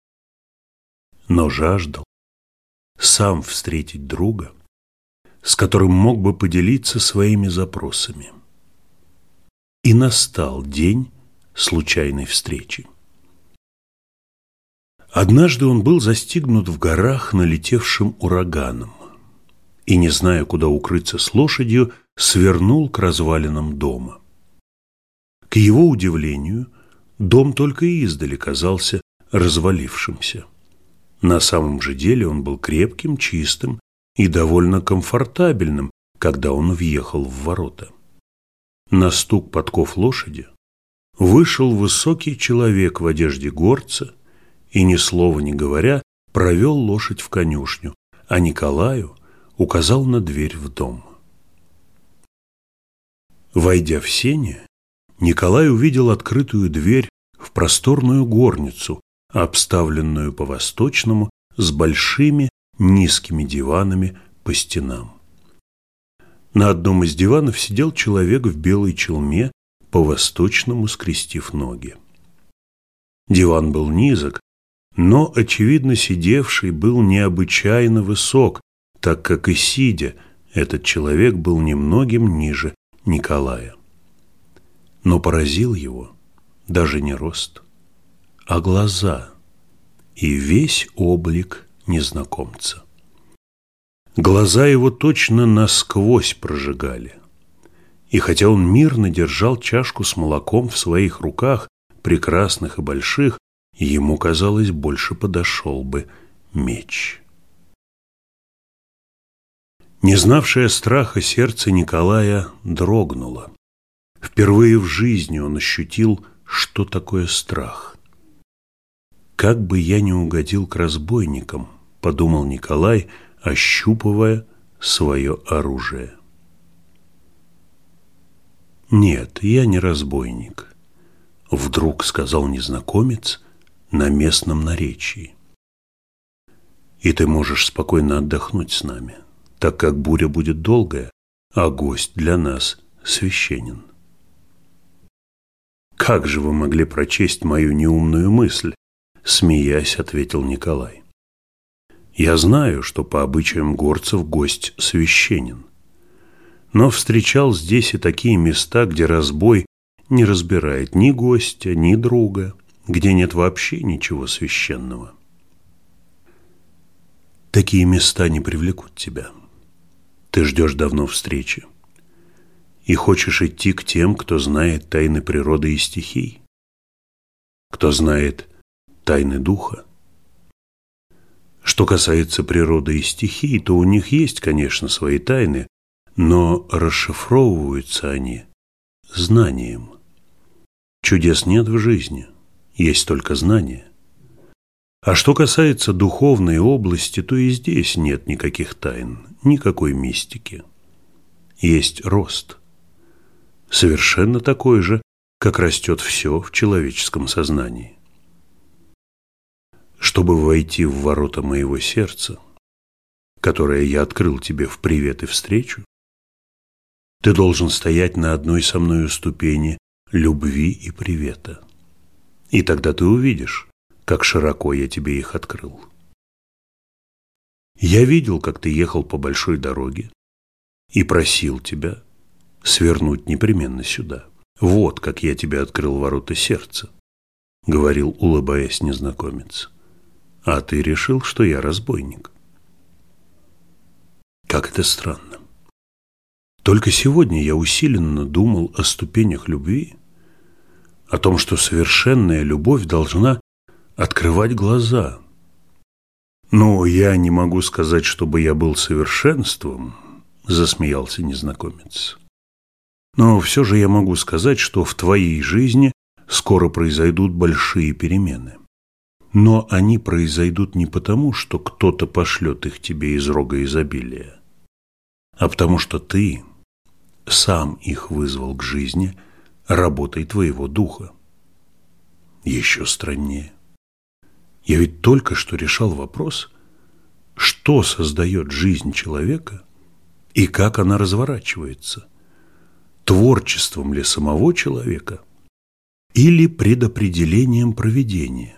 Speaker 1: но жаждал сам встретить друга, с которым мог бы поделиться своими запросами. И настал день случайной встречи. Однажды он был застигнут в горах налетевшим ураганом и, не зная, куда укрыться с лошадью, свернул к развалинам дома. К его удивлению, дом только издали казался развалившимся. На самом же деле он был крепким, чистым и довольно комфортабельным, когда он въехал в ворота. На стук подков лошади вышел высокий человек в одежде горца и, ни слова не говоря, провел лошадь в конюшню, а Николаю указал на дверь в дом. Войдя в сени, Николай увидел открытую дверь в просторную горницу, обставленную по-восточному с большими низкими диванами по стенам. На одном из диванов сидел человек в белой челме, по-восточному скрестив ноги. Диван был низок, но, очевидно, сидевший был необычайно высок, так как и сидя, этот человек был немногим ниже Николая. Но поразил его даже не рост, а глаза и весь облик незнакомца. Глаза его точно насквозь прожигали, и хотя он мирно держал чашку с молоком в своих руках, прекрасных и больших, ему, казалось, больше подошел бы меч. Не знавшее страха сердце Николая дрогнуло. Впервые в жизни он ощутил, что такое страх. «Как бы я не угодил к разбойникам», — подумал Николай, ощупывая свое оружие. «Нет, я не разбойник», — вдруг сказал незнакомец на местном наречии. «И ты можешь спокойно отдохнуть с нами, так как буря будет долгая, а гость для нас священен». «Как же вы могли прочесть мою неумную мысль?» — смеясь, ответил Николай. «Я знаю, что по обычаям горцев гость священен, но встречал здесь и такие места, где разбой не разбирает ни гостя, ни друга, где нет вообще ничего священного. Такие места не привлекут тебя. Ты ждешь давно встречи и хочешь идти к тем, кто знает тайны природы и стихий, кто знает тайны духа. Что касается природы и стихий, то у них есть, конечно, свои тайны, но расшифровываются они знанием. Чудес нет в жизни, есть только знание. А что касается духовной области, то и здесь нет никаких тайн, никакой мистики. Есть рост, совершенно такой же, как растет все в человеческом сознании. Чтобы войти в ворота моего сердца, которое я открыл тебе в привет и встречу, ты должен стоять на одной со мною ступени любви и привета. И тогда ты увидишь, как широко я тебе их открыл. Я видел, как ты ехал по большой дороге и просил тебя свернуть непременно сюда. Вот как я тебе открыл ворота сердца, говорил, улыбаясь, незнакомец. А ты решил, что я разбойник. Как это странно. Только сегодня я усиленно думал о ступенях любви, о том, что совершенная любовь должна открывать глаза. Но я не могу сказать, чтобы я был совершенством, засмеялся незнакомец. Но все же я могу сказать, что в твоей жизни скоро произойдут большие перемены. Но они произойдут не потому, что кто-то пошлет их тебе из рога изобилия, а потому что ты сам их вызвал к жизни работой твоего духа. Еще страннее. Я ведь только что решал вопрос, что создает жизнь человека и как она разворачивается, творчеством ли самого человека или предопределением провидения.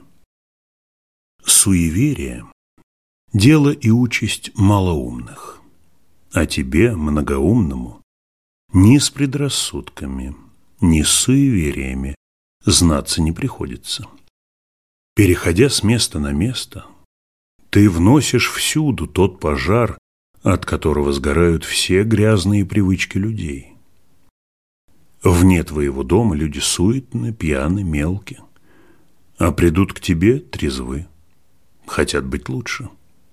Speaker 1: Суеверие – дело и участь малоумных, а тебе, многоумному, ни с предрассудками, ни с суевериями знаться не приходится. Переходя с места на место, ты вносишь всюду тот пожар, от которого сгорают все грязные привычки людей. Вне твоего дома люди суетны, пьяны, мелки, а придут к тебе трезвы, хотят быть лучше.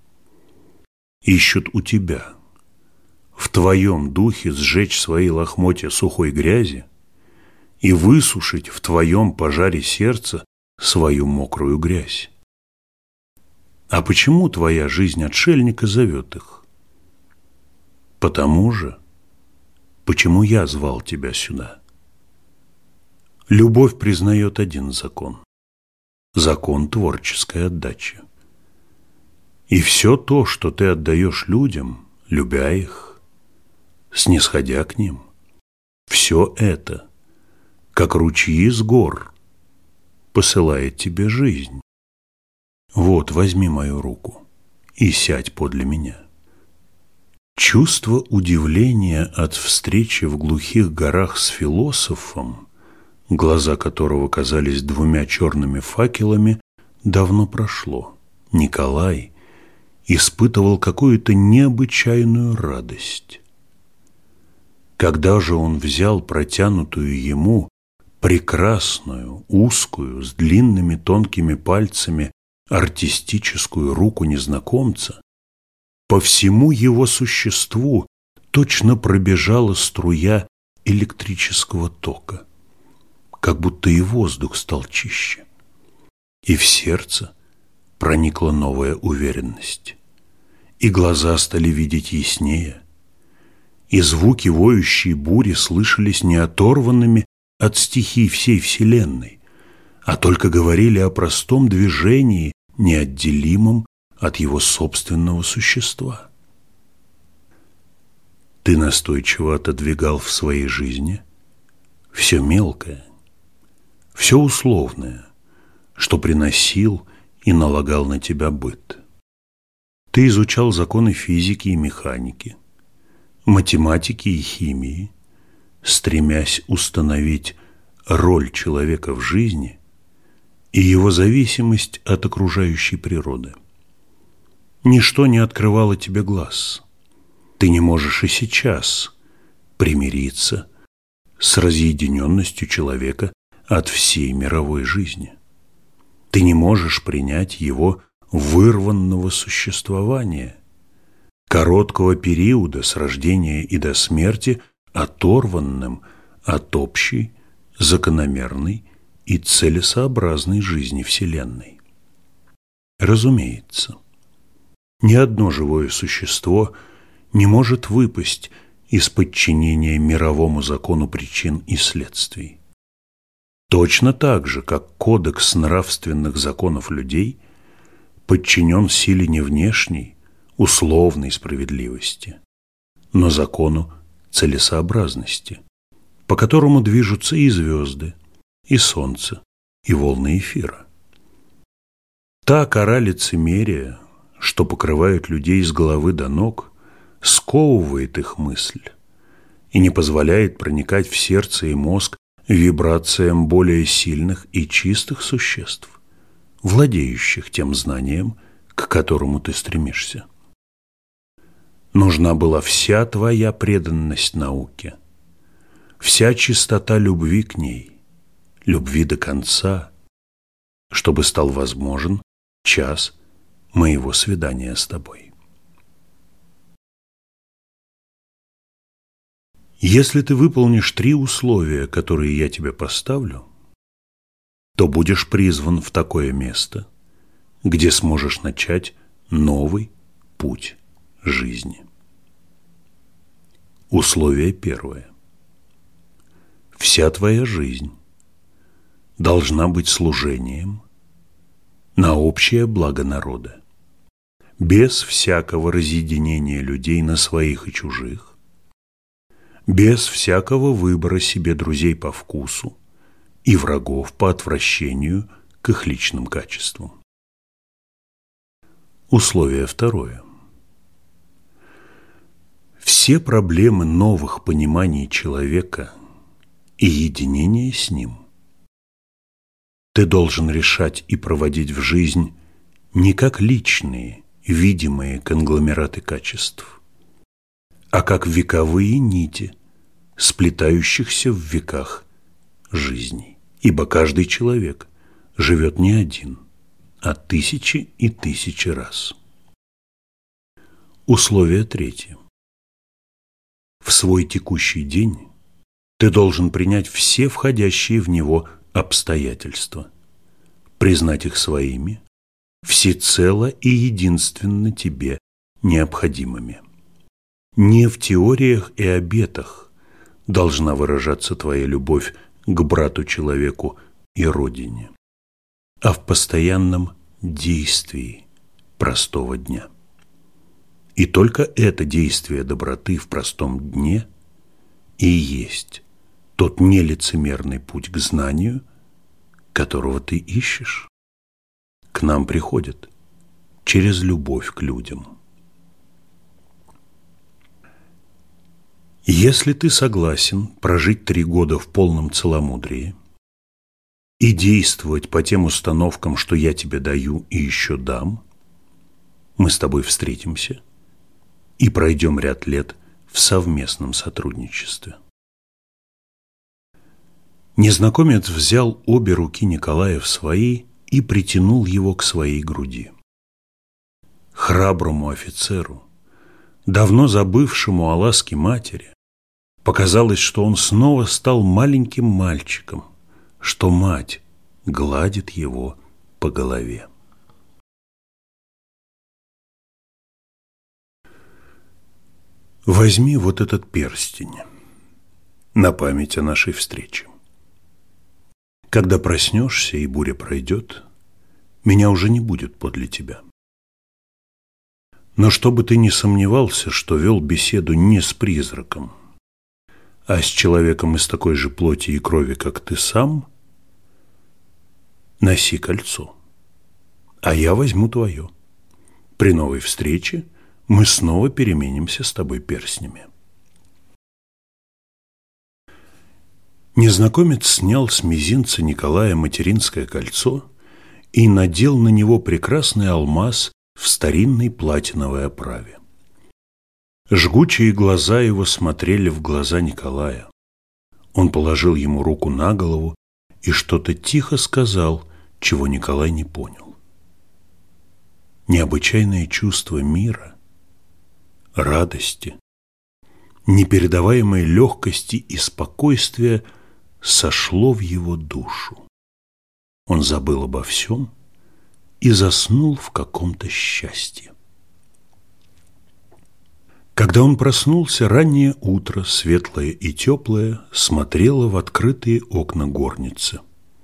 Speaker 1: Ищут у тебя, в твоем духе сжечь свои лохмотья сухой грязи и высушить в твоем пожаре сердца свою мокрую грязь. А почему твоя жизнь отшельника зовет их? Потому же, почему я звал тебя сюда. Любовь признает один закон – закон творческой отдачи. И все то, что ты отдаешь людям, любя их, снисходя к ним, все это, как ручьи с гор, посылает тебе жизнь. Вот, возьми мою руку и сядь подле меня. Чувство удивления от встречи в глухих горах с философом, глаза которого казались двумя черными факелами, давно прошло. Николай испытывал какую-то необычайную радость. Когда же он взял протянутую ему прекрасную, узкую, с длинными тонкими пальцами артистическую руку незнакомца, по всему его существу точно пробежала струя электрического тока, как будто и воздух стал чище, и в сердце проникла новая уверенность, и глаза стали видеть яснее, и звуки воющей бури слышались не оторванными от стихий всей вселенной, а только говорили о простом движении, неотделимом от его собственного существа. Ты настойчиво отодвигал в своей жизни все мелкое, все условное, что приносил и налагал на тебя быт. Ты изучал законы физики и механики, математики и химии, стремясь установить роль человека в жизни и его зависимость от окружающей природы. Ничто не открывало тебе глаз. Ты не можешь и сейчас примириться с разъединенностью человека от всей мировой жизни. Ты не можешь принять его вырванного существования, короткого периода с рождения и до смерти, оторванным от общей, закономерной и целесообразной жизни Вселенной. Разумеется, ни одно живое существо не может выпасть из подчинения мировому закону причин и следствий. Точно так же, как кодекс нравственных законов людей подчинен силе не внешней, условной справедливости, но закону целесообразности, по которому движутся и звезды, и солнце, и волны эфира. Та кора лицемерия, что покрывает людей с головы до ног, сковывает их мысль и не позволяет проникать в сердце и мозг вибрациям более сильных и чистых существ, владеющих тем знанием, к которому ты стремишься. Нужна была вся твоя преданность науке, вся чистота любви к ней, любви до конца, чтобы стал возможен час моего свидания с тобой. Если ты выполнишь три условия, которые я тебе поставлю, то будешь призван в такое место, где сможешь начать новый путь жизни. Условие первое. Вся твоя жизнь должна быть служением на общее благо народа, без всякого разъединения людей на своих и чужих, без всякого выбора себе друзей по вкусу и врагов по отвращению к их личным качествам. Условие второе. Все проблемы новых пониманий человека и единения с ним ты должен решать и проводить в жизнь не как личные, видимые конгломераты качеств, а как вековые нити, сплетающихся в веках жизней. Ибо каждый человек живет не один, а тысячи и тысячи раз. Условие третье. В свой текущий день ты должен принять все входящие в него обстоятельства, признать их своими, всецело и единственно тебе необходимыми. Не в теориях и обетах должна выражаться твоя любовь к брату-человеку и родине, а в постоянном действии простого дня. И только это действие доброты в простом дне и есть тот нелицемерный путь к знанию, которого ты ищешь. К нам приходит через любовь к людям. Если ты согласен прожить три года в полном целомудрии и действовать по тем установкам, что я тебе даю и еще дам, мы с тобой встретимся и пройдем ряд лет в совместном сотрудничестве. Незнакомец взял обе руки Николая в свои и притянул его к своей груди. Храброму офицеру, давно забывшему о ласке матери, показалось, что он снова стал маленьким мальчиком, что мать гладит его по голове. Возьми вот этот перстень на память о нашей встрече. Когда проснешься и буря пройдет, меня уже не будет подле тебя. Но чтобы ты не сомневался, что вел беседу не с призраком, а с человеком из такой же плоти и крови, как ты сам, носи кольцо, а я возьму твое. При новой встрече мы снова переменимся с тобой перстнями. Незнакомец снял с мизинца Николая материнское кольцо и надел на него прекрасный алмаз в старинной платиновой оправе. Жгучие глаза его смотрели в глаза Николая. Он положил ему руку на голову и что-то тихо сказал, чего Николай не понял. необычайное чувство мира, радости, непередаваемой легкости и спокойствия сошло в его душу. Он забыл обо всем и заснул в каком-то счастье. Когда он проснулся, раннее утро, светлое и теплое, смотрело в открытые окна горницы.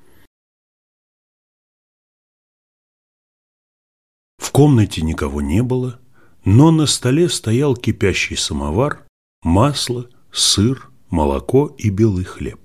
Speaker 1: В комнате никого не было, но на столе стоял кипящий самовар, масло, сыр, молоко и белый хлеб.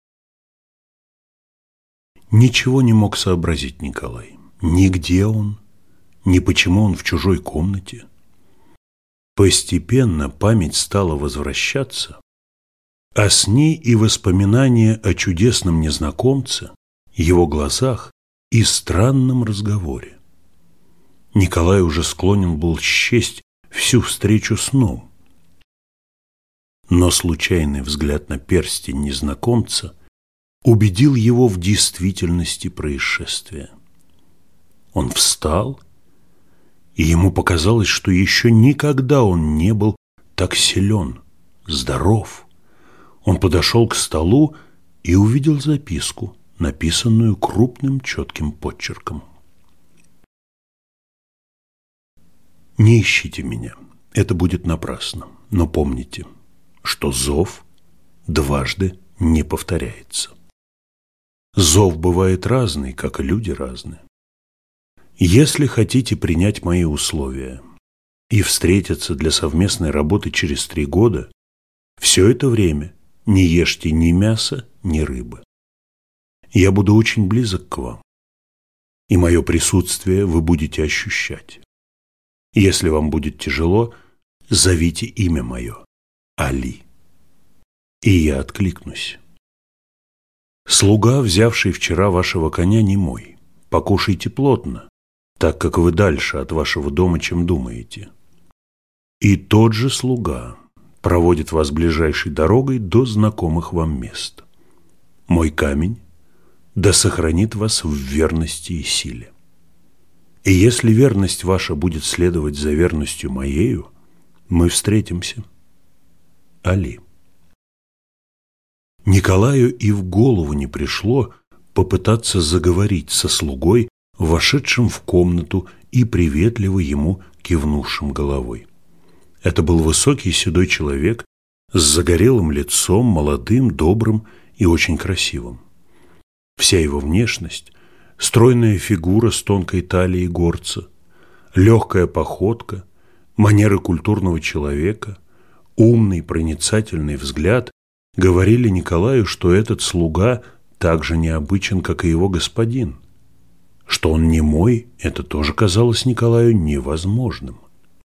Speaker 1: Ничего не мог сообразить Николай. Ни где он, ни почему он в чужой комнате. Постепенно память стала возвращаться, а с ней и воспоминания о чудесном незнакомце, его глазах и странном разговоре. Николай уже склонен был счесть всю встречу сном. Но случайный взгляд на перстень незнакомца убедил его в действительности происшествия. Он встал, и ему показалось, что еще никогда он не был так силен, здоров. Он подошел к столу и увидел записку, написанную крупным четким подчерком. «Не ищите меня, это будет напрасно, но помните, что зов дважды не повторяется. Зов бывает разный, как и люди разные. Если хотите принять мои условия и встретиться для совместной работы через три года, все это время не ешьте ни мяса, ни рыбы. Я буду очень близок к вам, и мое присутствие вы будете ощущать. Если вам будет тяжело, зовите имя мое – Али, и я откликнусь. Слуга, взявший вчера вашего коня, не мой. Покушайте плотно, так как вы дальше от вашего дома, чем думаете. И тот же слуга проводит вас ближайшей дорогой до знакомых вам мест. Мой камень да сохранит вас в верности и силе. И если верность ваша будет следовать за верностью моею, мы встретимся. Али». Николаю и в голову не пришло попытаться заговорить со слугой, вошедшим в комнату и приветливо ему кивнувшим головой. Это был высокий седой человек с загорелым лицом, молодым, добрым и очень красивым. Вся его внешность, стройная фигура с тонкой талией горца, легкая походка, манеры культурного человека, умный, проницательный взгляд говорили Николаю, что этот слуга так же необычен, как и его господин. Что он немой, это тоже казалось Николаю невозможным.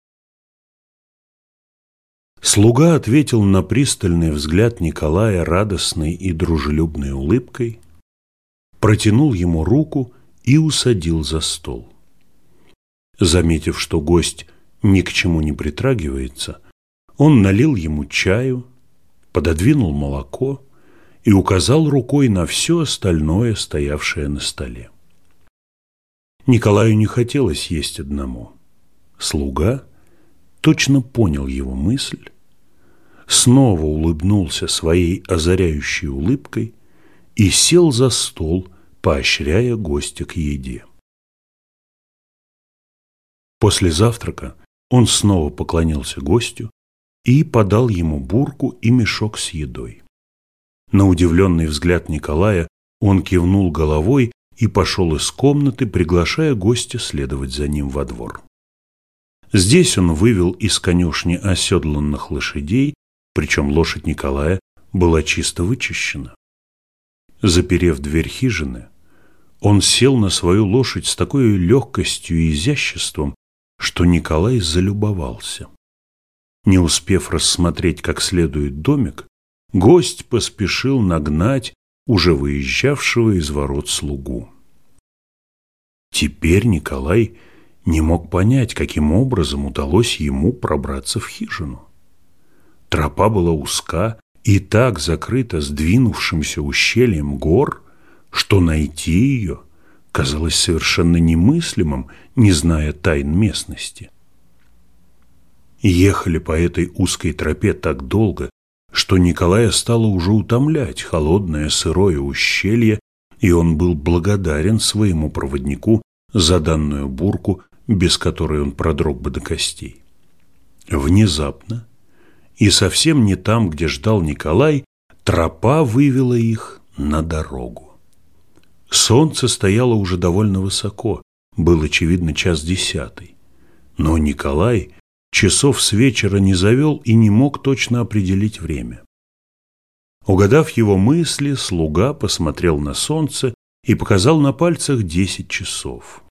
Speaker 1: Слуга ответил на пристальный взгляд Николая радостной и дружелюбной улыбкой, протянул ему руку и усадил за стол. Заметив, что гость ни к чему не притрагивается, он налил ему чаю, пододвинул молоко и указал рукой на все остальное, стоявшее на столе. Николаю не хотелось есть одному. Слуга точно понял его мысль, снова улыбнулся своей озаряющей улыбкой и сел за стол, поощряя гостя к еде. После завтрака он снова поклонился гостю и подал ему бурку и мешок с едой. На удивленный взгляд Николая он кивнул головой и пошел из комнаты, приглашая гостя следовать за ним во двор. Здесь он вывел из конюшни оседланных лошадей, причем лошадь Николая была чисто вычищена. Заперев дверь хижины, он сел на свою лошадь с такой легкостью и изяществом, что Николай залюбовался. Не успев рассмотреть как следует домик, гость поспешил нагнать уже выезжавшего из ворот слугу. Теперь Николай не мог понять, каким образом удалось ему пробраться в хижину. Тропа была узка и так закрыта сдвинувшимся ущельем гор, что найти ее казалось совершенно немыслимым, не зная тайн местности. Ехали по этой узкой тропе так долго, что Николая стало уже утомлять холодное сырое ущелье, и он был благодарен своему проводнику за данную бурку, без которой он продрог бы до костей. Внезапно, и совсем не там, где ждал Николай, тропа вывела их на дорогу. Солнце стояло уже довольно высоко, был, очевидно, час десятый. Но Николай часов с вечера не завел и не мог точно определить время. Угадав его мысли, слуга посмотрел на солнце и показал на пальцах десять часов.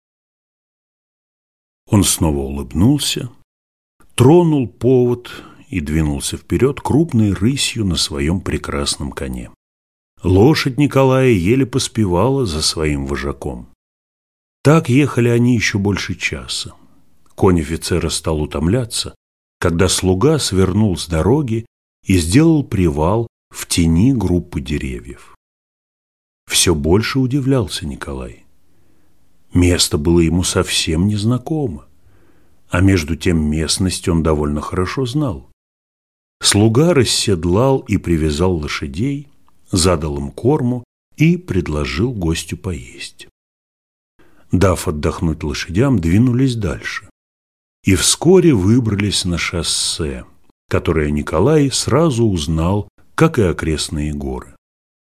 Speaker 1: Он снова улыбнулся, тронул повод и двинулся вперед крупной рысью на своем прекрасном коне. Лошадь Николая еле поспевала за своим вожаком. Так ехали они еще больше часа. Конь офицера стал утомляться, когда слуга свернул с дороги и сделал привал в тени группы деревьев. Все больше удивлялся Николай. Место было ему совсем незнакомо, а между тем местность он довольно хорошо знал. Слуга расседлал и привязал лошадей, задал им корму и предложил гостю поесть. Дав отдохнуть лошадям, двинулись дальше и вскоре выбрались на шоссе, которое Николай сразу узнал, как и окрестные горы.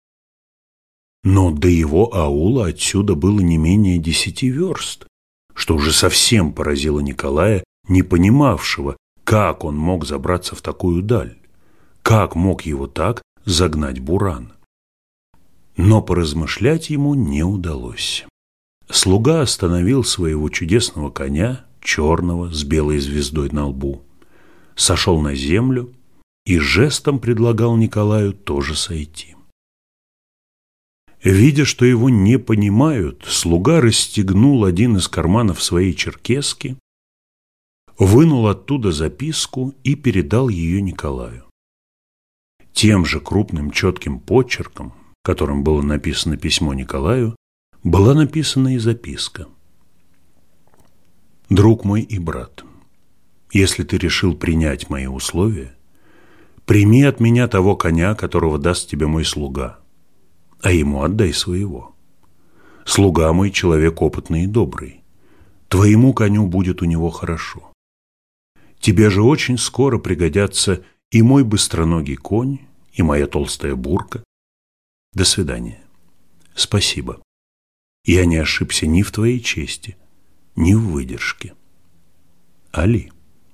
Speaker 1: Но до его аула отсюда было не менее десяти верст, что уже совсем поразило Николая, не понимавшего, как он мог забраться в такую даль, как мог его так загнать буран. Но поразмышлять ему не удалось. Слуга остановил своего чудесного коня, черного, с белой звездой на лбу, сошел на землю и жестом предлагал Николаю тоже сойти. Видя, что его не понимают, слуга расстегнул один из карманов своей черкески, вынул оттуда записку и передал ее Николаю. Тем же крупным четким почерком, которым было написано письмо Николаю, была написана и записка. «Друг мой и брат, если ты решил принять мои условия, прими от меня того коня, которого даст тебе мой слуга, а ему отдай своего. Слуга мой человек опытный и добрый, твоему коню будет у него хорошо. Тебе же очень скоро пригодятся и мой быстроногий конь, и моя толстая бурка. До свидания. Спасибо. Я не ошибся ни в твоей чести, ни в выдержке. Али».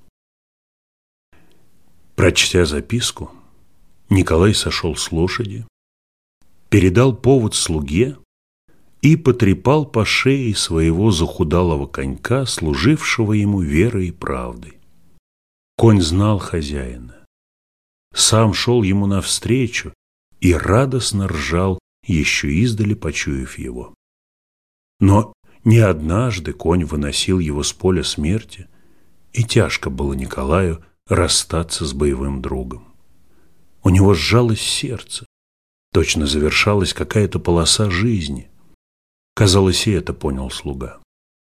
Speaker 1: Прочтя записку, Николай сошел с лошади, передал повод слуге и потрепал по шее своего захудалого конька, служившего ему верой и правдой. Конь знал хозяина, сам шел ему навстречу и радостно ржал, еще издали почуяв его. Но не однажды конь выносил его с поля смерти, и тяжко было Николаю расстаться с боевым другом. У него сжалось сердце, точно завершалась какая-то полоса жизни. Казалось, и это понял слуга.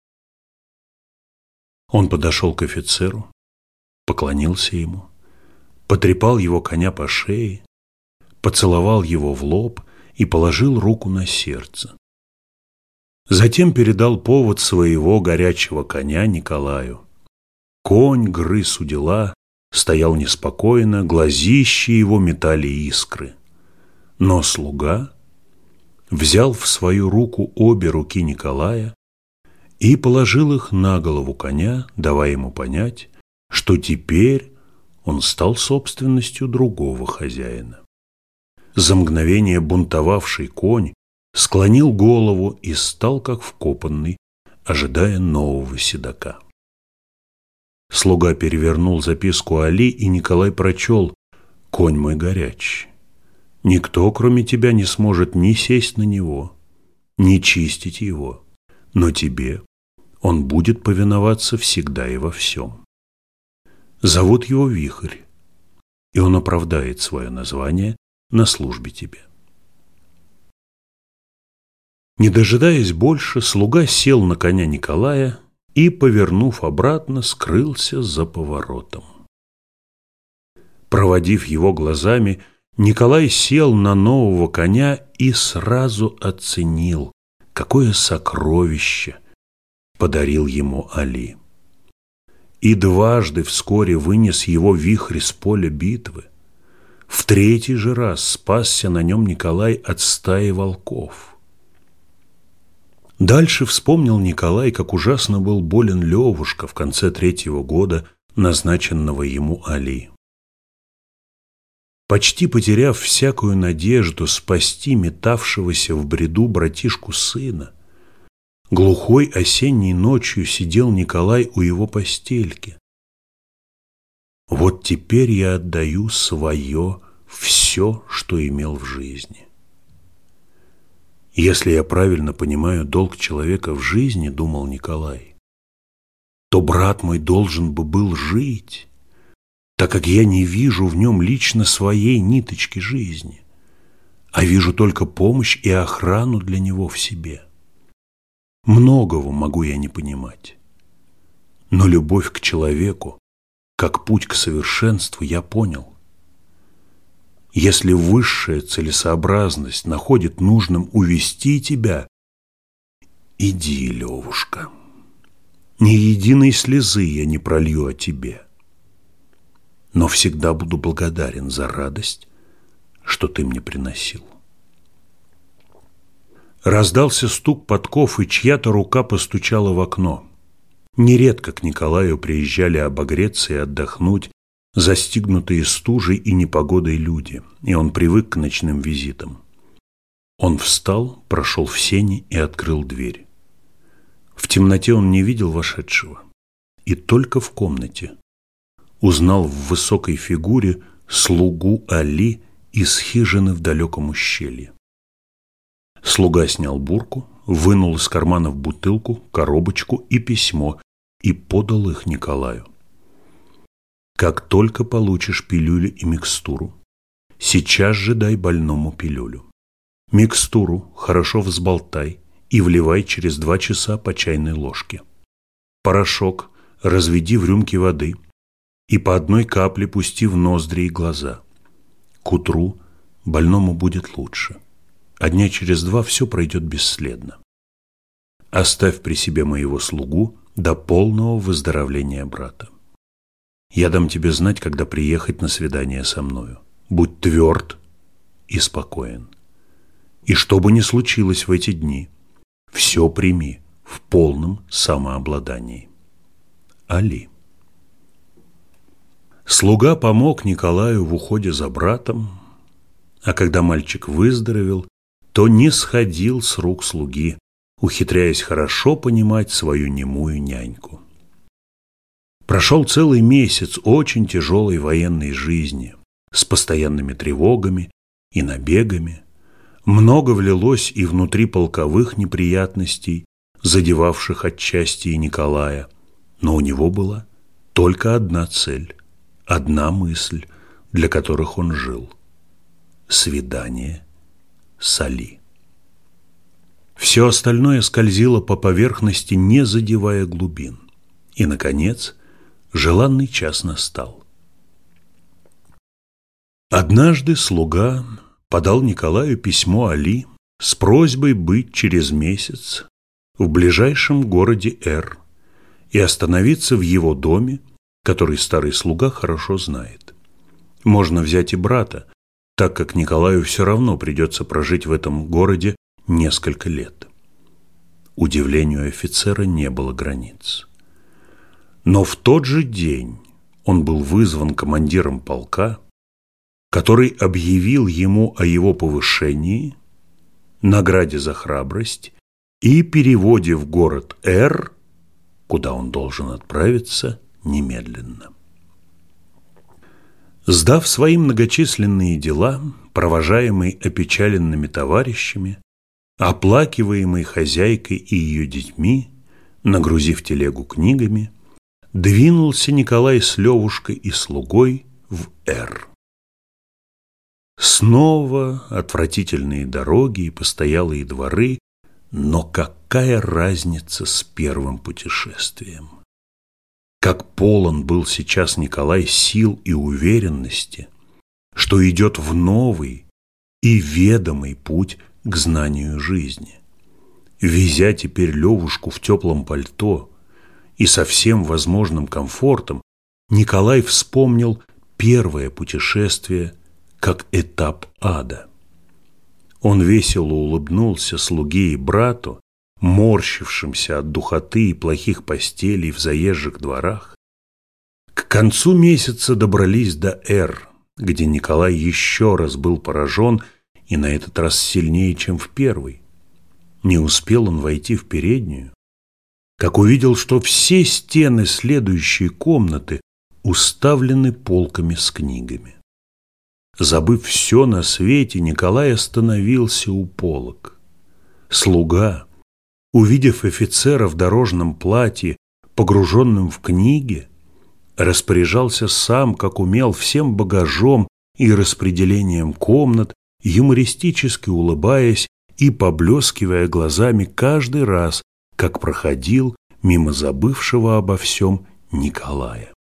Speaker 1: Он подошел к офицеру, поклонился ему, потрепал его коня по шее, поцеловал его в лоб и положил руку на сердце. Затем передал повод своего горячего коня Николаю. Конь грыз удила, стоял неспокойно, глазища его метали искры. Но слуга взял в свою руку обе руки Николая и положил их на голову коня, давая ему понять, что теперь он стал собственностью другого хозяина. За мгновение бунтовавший конь склонил голову и стал как вкопанный, ожидая нового седока. Слуга перевернул записку Али, и Николай прочел: «Конь мой горячий. Никто, кроме тебя, не сможет ни сесть на него, ни чистить его, но тебе он будет повиноваться всегда и во всем. Зовут его Вихрь, и он оправдает свое название на службе тебе». Не дожидаясь больше, слуга сел на коня Николая и, повернув обратно, скрылся за поворотом. Проводив его глазами, Николай сел на нового коня и сразу оценил, какое сокровище подарил ему Али. И дважды вскоре вынес его вихрь с поля битвы. В третий же раз спасся на нем Николай от стаи волков. Дальше вспомнил Николай, как ужасно был болен Левушка в конце третьего года, назначенного ему Али. Почти потеряв всякую надежду спасти метавшегося в бреду братишку сына, глухой осенней ночью сидел Николай у его постельки. Вот теперь я отдаю свое все, что имел в жизни. Если я правильно понимаю долг человека в жизни, думал Николай, то брат мой должен бы был жить, так как я не вижу в нем лично своей ниточки жизни, а вижу только помощь и охрану для него в себе. Многого могу я не понимать, но любовь к человеку, как путь к совершенству, я понял. Если высшая целесообразность находит нужным увести тебя, иди, Левушка, ни единой слезы я не пролью о тебе, но всегда буду благодарен за радость, что ты мне приносил. Раздался стук подков, и чья-то рука постучала в окно. Нередко к Николаю приезжали обогреться и отдохнуть застигнутые стужей и непогодой люди, и он привык к ночным визитам. Он встал, прошел в сени и открыл дверь. В темноте он не видел вошедшего, и только в комнате узнал в высокой фигуре слугу Али из хижины в далеком ущелье. Слуга снял бурку, вынул из карманов бутылку, коробочку и письмо и подал их Николаю. Как только получишь пилюли и микстуру, сейчас же дай больному пилюлю. Микстуру хорошо взболтай и вливай через два часа по чайной ложке. Порошок разведи в рюмке воды и по одной капле пусти в ноздри и глаза. К утру больному будет лучше, а дня через два все пройдет бесследно. Оставь при себе моего слугу до полного выздоровления брата. Я дам тебе знать, когда приехать на свидание со мною. Будь тверд и спокоен. И что бы ни случилось в эти дни, все прими в полном самообладании. Али. Слуга помог Николаю в уходе за братом, а когда мальчик выздоровел, то не сходил с рук слуги, ухитряясь хорошо понимать свою немую няньку. Прошел целый месяц очень тяжелой военной жизни с постоянными тревогами и набегами. Много влилось и внутри полковых неприятностей, задевавших отчасти и Николая, но у него была только одна цель, одна мысль, для которых он жил – свидание с Али. Все остальное скользило по поверхности, не задевая глубин. И, наконец, желанный час настал. Однажды слуга подал Николаю письмо Али с просьбой быть через месяц в ближайшем городе Эр и остановиться в его доме, который старый слуга хорошо знает. Можно взять и брата, так как Николаю все равно придется прожить в этом городе несколько лет. Удивлению офицера не было границ. Но в тот же день он был вызван командиром полка, который объявил ему о его повышении, награде за храбрость и переводе в город Эр, куда он должен отправиться немедленно. Сдав свои многочисленные дела, провожаемый опечаленными товарищами, оплакиваемый хозяйкой и ее детьми, нагрузив телегу книгами, двинулся Николай с Левушкой и слугой в Эр. Снова отвратительные дороги и постоялые дворы Но какая разница с первым путешествием? Как полон был сейчас Николай сил и уверенности, что идет в новый и ведомый путь к знанию жизни. Везя теперь Левушку в теплом пальто и со всем возможным комфортом, Николай вспомнил первое путешествие как этап ада. Он весело улыбнулся слуге и брату, морщившимся от духоты и плохих постелей в заезжих дворах. К концу месяца добрались до Р, где Николай еще раз был поражен, и на этот раз сильнее, чем в первый. Не успел он войти в переднюю, как увидел, что все стены следующей комнаты уставлены полками с книгами. Забыв все на свете, Николай остановился у полок. Слуга, увидев офицера в дорожном платье, погруженным в книги, распоряжался сам, как умел, всем багажом и распределением комнат, юмористически улыбаясь и поблескивая глазами каждый раз, как проходил мимо забывшего обо всем Николая.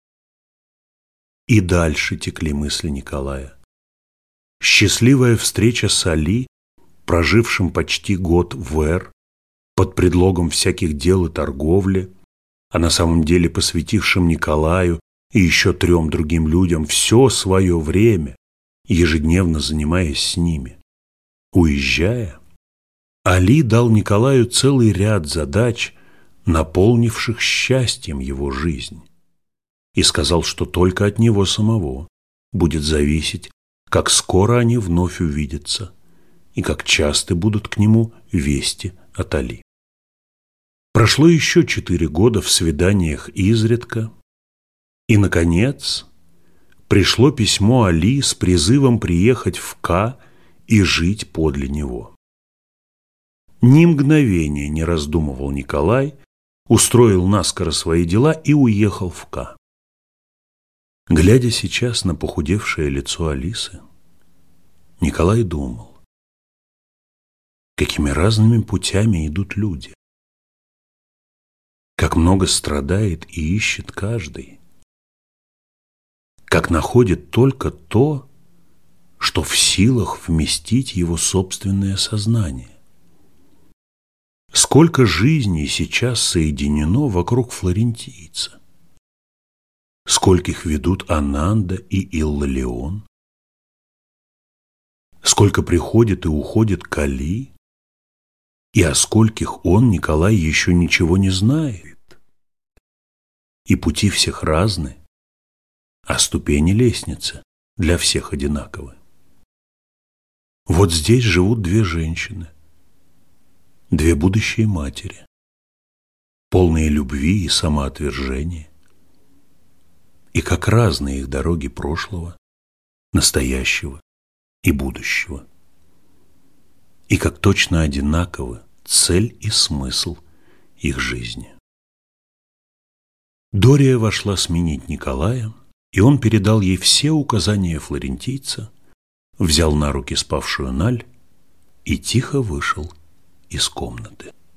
Speaker 1: И дальше текли мысли Николая. Счастливая встреча с Али, прожившим почти год в Р, под предлогом всяких дел и торговли, а на самом деле посвятившим Николаю и еще трем другим людям все свое время, ежедневно занимаясь с ними. Уезжая, Али дал Николаю целый ряд задач, наполнивших счастьем его жизнь, и сказал, что только от него самого будет зависеть, как скоро они вновь увидятся и как часто будут к нему вести от Али. Прошло еще четыре года в свиданиях изредка, и, наконец, пришло письмо Али с призывом приехать в К и жить подле него. Ни мгновения не раздумывал Николай, устроил наскоро свои дела и уехал в К. Глядя сейчас на похудевшее лицо Алисы, Николай думал, какими разными путями идут люди, как много страдает и ищет каждый, как находит только то, что в силах вместить его собственное сознание. Сколько жизней сейчас соединено вокруг флорентийца, скольких ведут Ананда и Иллалион, сколько приходит и уходит к Али, и о скольких он, Николай, еще ничего не знает. И пути всех разны, а ступени лестницы для всех одинаковы. Вот здесь живут две женщины, две будущие матери, полные любви и самоотвержения. И как разные их дороги прошлого, настоящего и будущего. И как точно одинаковы цель и смысл их жизни. Дория вошла сменить Николая, и он передал ей все указания флорентийца, взял на руки спавшую Наль и тихо вышел из комнаты.